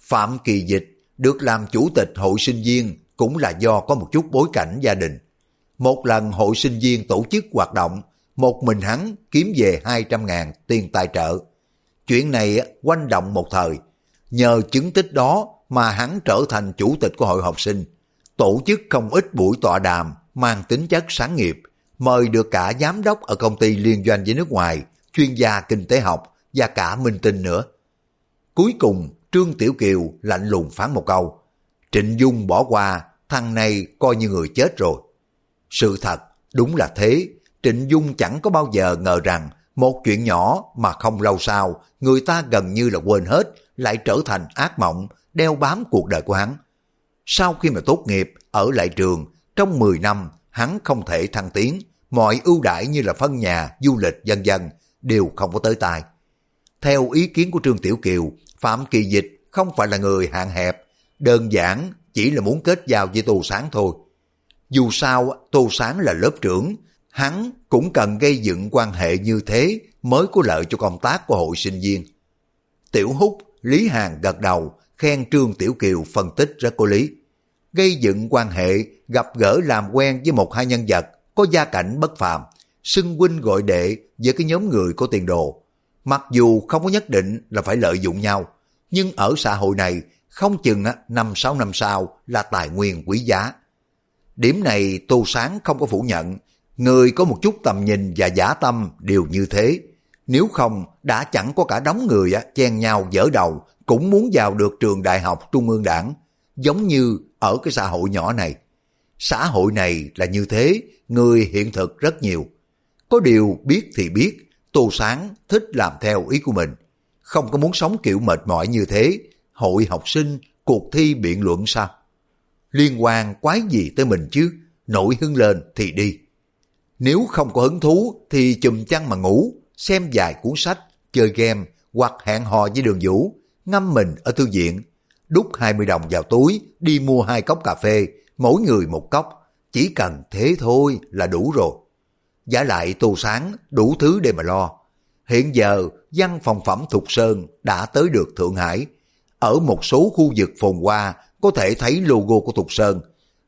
Phạm Kỳ Dịch được làm chủ tịch hội sinh viên cũng là do có một chút bối cảnh gia đình. Một lần hội sinh viên tổ chức hoạt động, một mình hắn kiếm về 200.000 tiền tài trợ. Chuyện này quanh động một thời, nhờ chứng tích đó mà hắn trở thành chủ tịch của hội học sinh, tổ chức không ít buổi tọa đàm mang tính chất sáng nghiệp, mời được cả giám đốc ở công ty liên doanh với nước ngoài, chuyên gia kinh tế học và cả minh tinh nữa. Cuối cùng Trương Tiểu Kiều lạnh lùng phán một câu: Trịnh Dung bỏ qua, thằng này coi như người chết rồi. Sự thật đúng là thế, Trịnh Dung chẳng có bao giờ ngờ rằng một chuyện nhỏ mà không lâu sau người ta gần như là quên hết lại trở thành ác mộng đeo bám cuộc đời của hắn. Sau khi mà tốt nghiệp ở lại trường, trong 10 năm hắn không thể thăng tiến, mọi ưu đãi như là phân nhà, du lịch vân vân đều không có tới tay. Theo ý kiến của Trương Tiểu Kiều, Phạm Kỳ Dịch không phải là người hạn hẹp, đơn giản chỉ là muốn kết giao với Tô Sáng thôi. Dù sao Tô Sáng là lớp trưởng, hắn cũng cần gây dựng quan hệ như thế mới có lợi cho công tác của hội sinh viên. Tiểu Húc, Lý Hàn gật đầu, khen Trương Tiểu Kiều phân tích rất có lý. Gây dựng quan hệ, gặp gỡ làm quen với một hai nhân vật có gia cảnh bất phàm, xưng huynh gọi đệ với cái nhóm người có tiền đồ. Mặc dù không có nhất định là phải lợi dụng nhau, nhưng ở xã hội này không chừng 5-6 năm sau là tài nguyên quý giá. Điểm này Tô Sáng không có phủ nhận, người có một chút tầm nhìn và dã tâm đều như thế. Nếu không đã chẳng có cả đống người chen nhau dở đầu cũng muốn vào được trường đại học Trung ương Đảng, giống như ở cái xã hội nhỏ này. Xã hội này là như thế, người hiện thực rất nhiều. Có điều biết thì biết, Tô Sáng thích làm theo ý của mình, không có muốn sống kiểu mệt mỏi như thế. Hội học sinh, cuộc thi biện luận sao? Liên quan quái gì tới mình chứ, nổi hứng lên thì đi. Nếu không có hứng thú thì chùm chăn mà ngủ, xem vài cuốn sách, chơi game hoặc hẹn hò với Đường Vũ, ngâm mình ở thư viện, đút 20 đồng vào túi, đi mua 2 cốc cà phê, mỗi người một cốc, chỉ cần thế thôi là đủ rồi. Giả lại Tô Sáng đủ thứ để mà lo. Hiện giờ văn phòng phẩm Thục Sơn đã tới được Thượng Hải. Ở một số khu vực phồn hoa có thể thấy logo của Thục Sơn.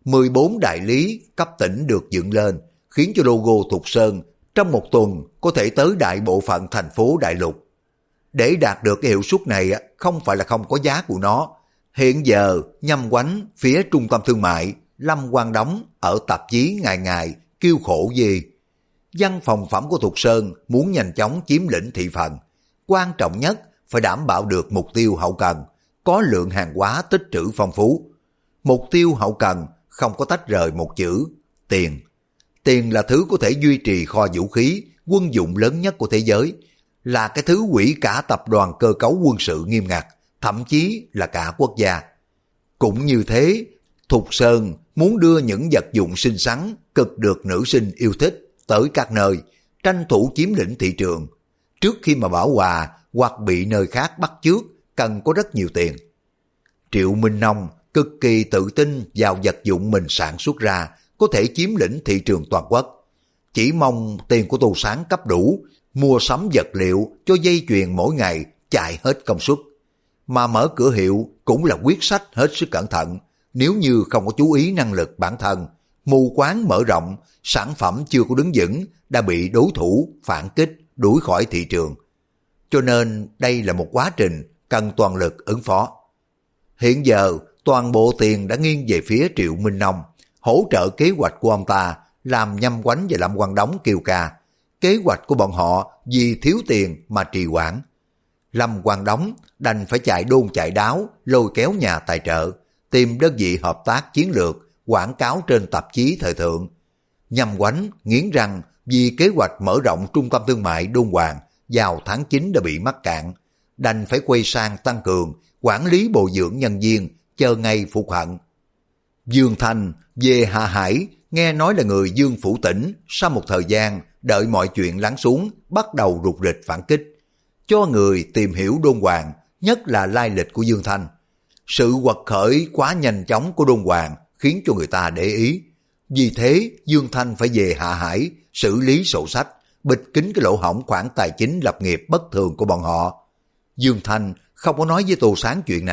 14 đại lý cấp tỉnh được dựng lên, khiến cho logo Thục Sơn trong một tuần có thể tới đại bộ phận thành phố đại lục. Để đạt được cái hiệu suất này không phải là không có giá của nó. Hiện giờ nhăm quánh phía trung tâm thương mại Lâm Quang Đống ở tạp chí ngày ngày kêu khổ gì. Văn phòng phẩm của Thục Sơn muốn nhanh chóng chiếm lĩnh thị phần, quan trọng nhất phải đảm bảo được mục tiêu hậu cần, có lượng hàng hóa tích trữ phong phú. Mục tiêu hậu cần không có tách rời một chữ: tiền. Tiền là thứ có thể duy trì kho vũ khí, quân dụng lớn nhất của thế giới, là cái thứ hủy cả tập đoàn cơ cấu quân sự nghiêm ngặt, thậm chí là cả quốc gia. Cũng như thế, Thục Sơn muốn đưa những vật dụng xinh xắn, cực được nữ sinh yêu thích tới các nơi, tranh thủ chiếm lĩnh thị trường. Trước khi mà bảo hòa hoặc bị nơi khác bắt chước, cần có rất nhiều tiền. Triệu Minh Nông cực kỳ tự tin vào vật dụng mình sản xuất ra có thể chiếm lĩnh thị trường toàn quốc. Chỉ mong tiền của Tô Sáng cấp đủ, mua sắm vật liệu cho dây chuyền mỗi ngày chạy hết công suất. Mà mở cửa hiệu cũng là quyết sách hết sức cẩn thận. Nếu như không có chú ý năng lực bản thân, mù quáng mở rộng, sản phẩm chưa có đứng vững đã bị đối thủ phản kích đuổi khỏi thị trường. Cho nên đây là một quá trình cần toàn lực ứng phó. Hiện giờ toàn bộ tiền đã nghiêng về phía Triệu Minh Nông, hỗ trợ kế hoạch của ông ta làm nhăm quánh và Lâm Quang Đống kêu ca. Kế hoạch của bọn họ vì thiếu tiền mà trì hoãn. Lâm Quang Đống đành phải chạy đôn chạy đáo, lôi kéo nhà tài trợ, tìm đơn vị hợp tác chiến lược, quảng cáo trên tạp chí thời thượng. Nhăm quánh nghiến răng vì kế hoạch mở rộng trung tâm thương mại Đôn Hoàng vào tháng 9 đã bị mắc cạn, đành phải quay sang tăng cường quản lý bồi dưỡng nhân viên, chờ ngày phục hận. Dương Thanh về Hạ Hải, nghe nói là người Dương Phủ Tỉnh, sau một thời gian đợi mọi chuyện lắng xuống, bắt đầu rục rịch phản kích, cho người tìm hiểu Đôn Hoàng, nhất là lai lịch của Dương Thanh. Sự quật khởi quá nhanh chóng của Đôn Hoàng khiến cho người ta để ý. Vì thế Dương Thanh phải về Hạ Hải xử lý sổ sách, bịt kín cái lỗ hổng khoản tài chính lập nghiệp bất thường của bọn họ. Dương Thanh không có nói với Tô Sáng chuyện này,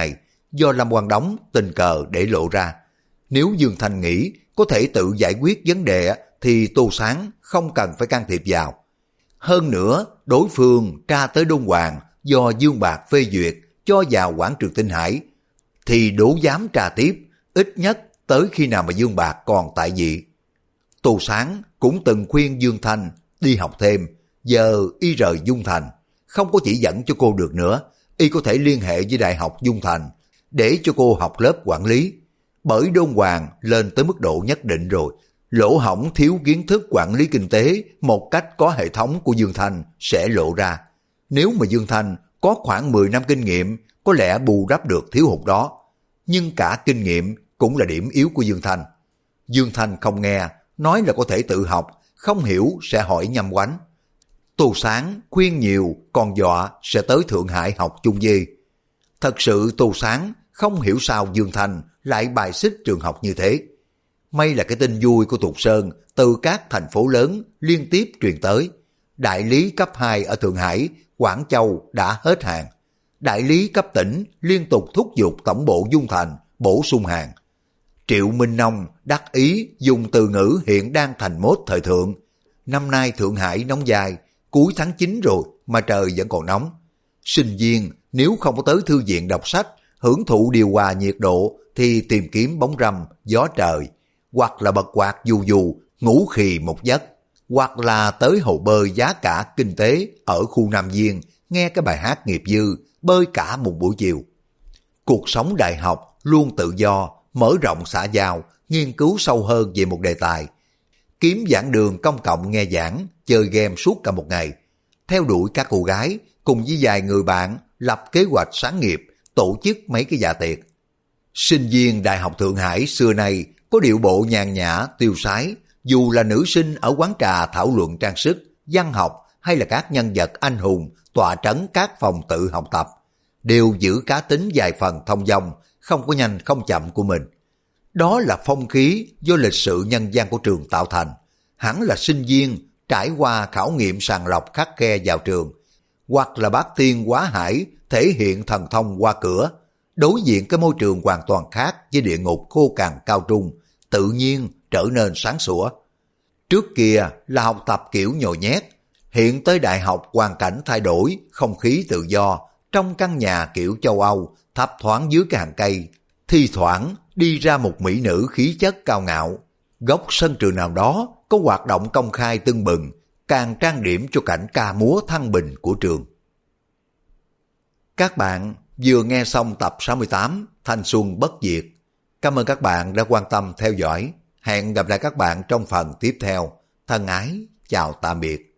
do Lâm Quang Đống tình cờ để lộ ra. Nếu Dương Thanh nghĩ có thể tự giải quyết vấn đề thì Tô Sáng không cần phải can thiệp vào. Hơn nữa, đối phương tra tới Đôn Hoàng do Dương Bạc phê duyệt cho vào quảng trường Tinh Hải, thì đủ dám tra tiếp, ít nhất tới khi nào mà Dương Bạc còn tại vị. Tô Sáng cũng từng khuyên Dương Thanh đi học thêm, giờ y rời Dung Thành, không có chỉ dẫn cho cô được nữa, y có thể liên hệ với Đại học Dung Thành để cho cô học lớp quản lý. Bởi Đôn Hoàng lên tới mức độ nhất định rồi, lỗ hổng thiếu kiến thức quản lý kinh tế một cách có hệ thống của Dương Thanh sẽ lộ ra. Nếu mà Dương Thanh có khoảng 10 năm kinh nghiệm, có lẽ bù đắp được thiếu hụt đó. Nhưng cả kinh nghiệm cũng là điểm yếu của Dương Thanh. Dương Thanh không nghe, nói là có thể tự học, không hiểu sẽ hỏi nhăm quánh. Tô Sáng khuyên nhiều còn dọa sẽ tới Thượng Hải học chung với. Thật sự Tô Sáng không hiểu sao Dương Thanh lại bài xích trường học như thế. May là cái tin vui của Tục Sơn từ các thành phố lớn liên tiếp truyền tới. Đại lý cấp 2 ở Thượng Hải, Quảng Châu đã hết hàng. Đại lý cấp tỉnh liên tục thúc giục tổng bộ Dung Thành bổ sung hàng. Triệu Minh Nông đắc ý dùng từ ngữ hiện đang thành mốt thời thượng. Năm nay Thượng Hải nóng dài, cuối tháng 9 rồi mà trời vẫn còn nóng. Sinh viên nếu không có tới thư viện đọc sách, hưởng thụ điều hòa nhiệt độ thì tìm kiếm bóng râm, gió trời, hoặc là bật quạt dù dù, ngủ khì một giấc, hoặc là tới hồ bơi giá cả kinh tế ở khu Nam Viên, nghe cái bài hát nghiệp dư, bơi cả một buổi chiều. Cuộc sống đại học luôn tự do, mở rộng xã giao, nghiên cứu sâu hơn về một đề tài. Kiếm giảng đường công cộng nghe giảng, chơi game suốt cả một ngày. Theo đuổi các cô gái, cùng với vài người bạn lập kế hoạch sáng nghiệp, tổ chức mấy cái dạ tiệc. Sinh viên Đại học Thượng Hải xưa nay có điệu bộ nhàn nhã, tiêu sái, dù là nữ sinh ở quán trà thảo luận trang sức, văn học hay là các nhân vật anh hùng tọa trấn các phòng tự học tập, đều giữ cá tính vài phần thông dong, không có nhanh không chậm của mình. Đó là phong khí do lịch sự nhân gian của trường tạo thành, hẳn là sinh viên trải qua khảo nghiệm sàng lọc khắt khe vào trường, hoặc là bác tiên quá hải thể hiện thần thông qua cửa, đối diện cái môi trường hoàn toàn khác với địa ngục khô cằn cao trung, tự nhiên trở nên sáng sủa. Trước kia là học tập kiểu nhồi nhét, hiện tới đại học hoàn cảnh thay đổi, không khí tự do, trong căn nhà kiểu châu Âu, thấp thoáng dưới cái hàng cây, thi thoảng đi ra một mỹ nữ khí chất cao ngạo. Góc sân trường nào đó có hoạt động công khai tưng bừng, càng trang điểm cho cảnh ca múa thăng bình của trường. Các bạn vừa nghe xong tập 68 Thanh Xuân Bất Diệt. Cảm ơn các bạn đã quan tâm theo dõi. Hẹn gặp lại các bạn trong phần tiếp theo. Thân ái, chào tạm biệt.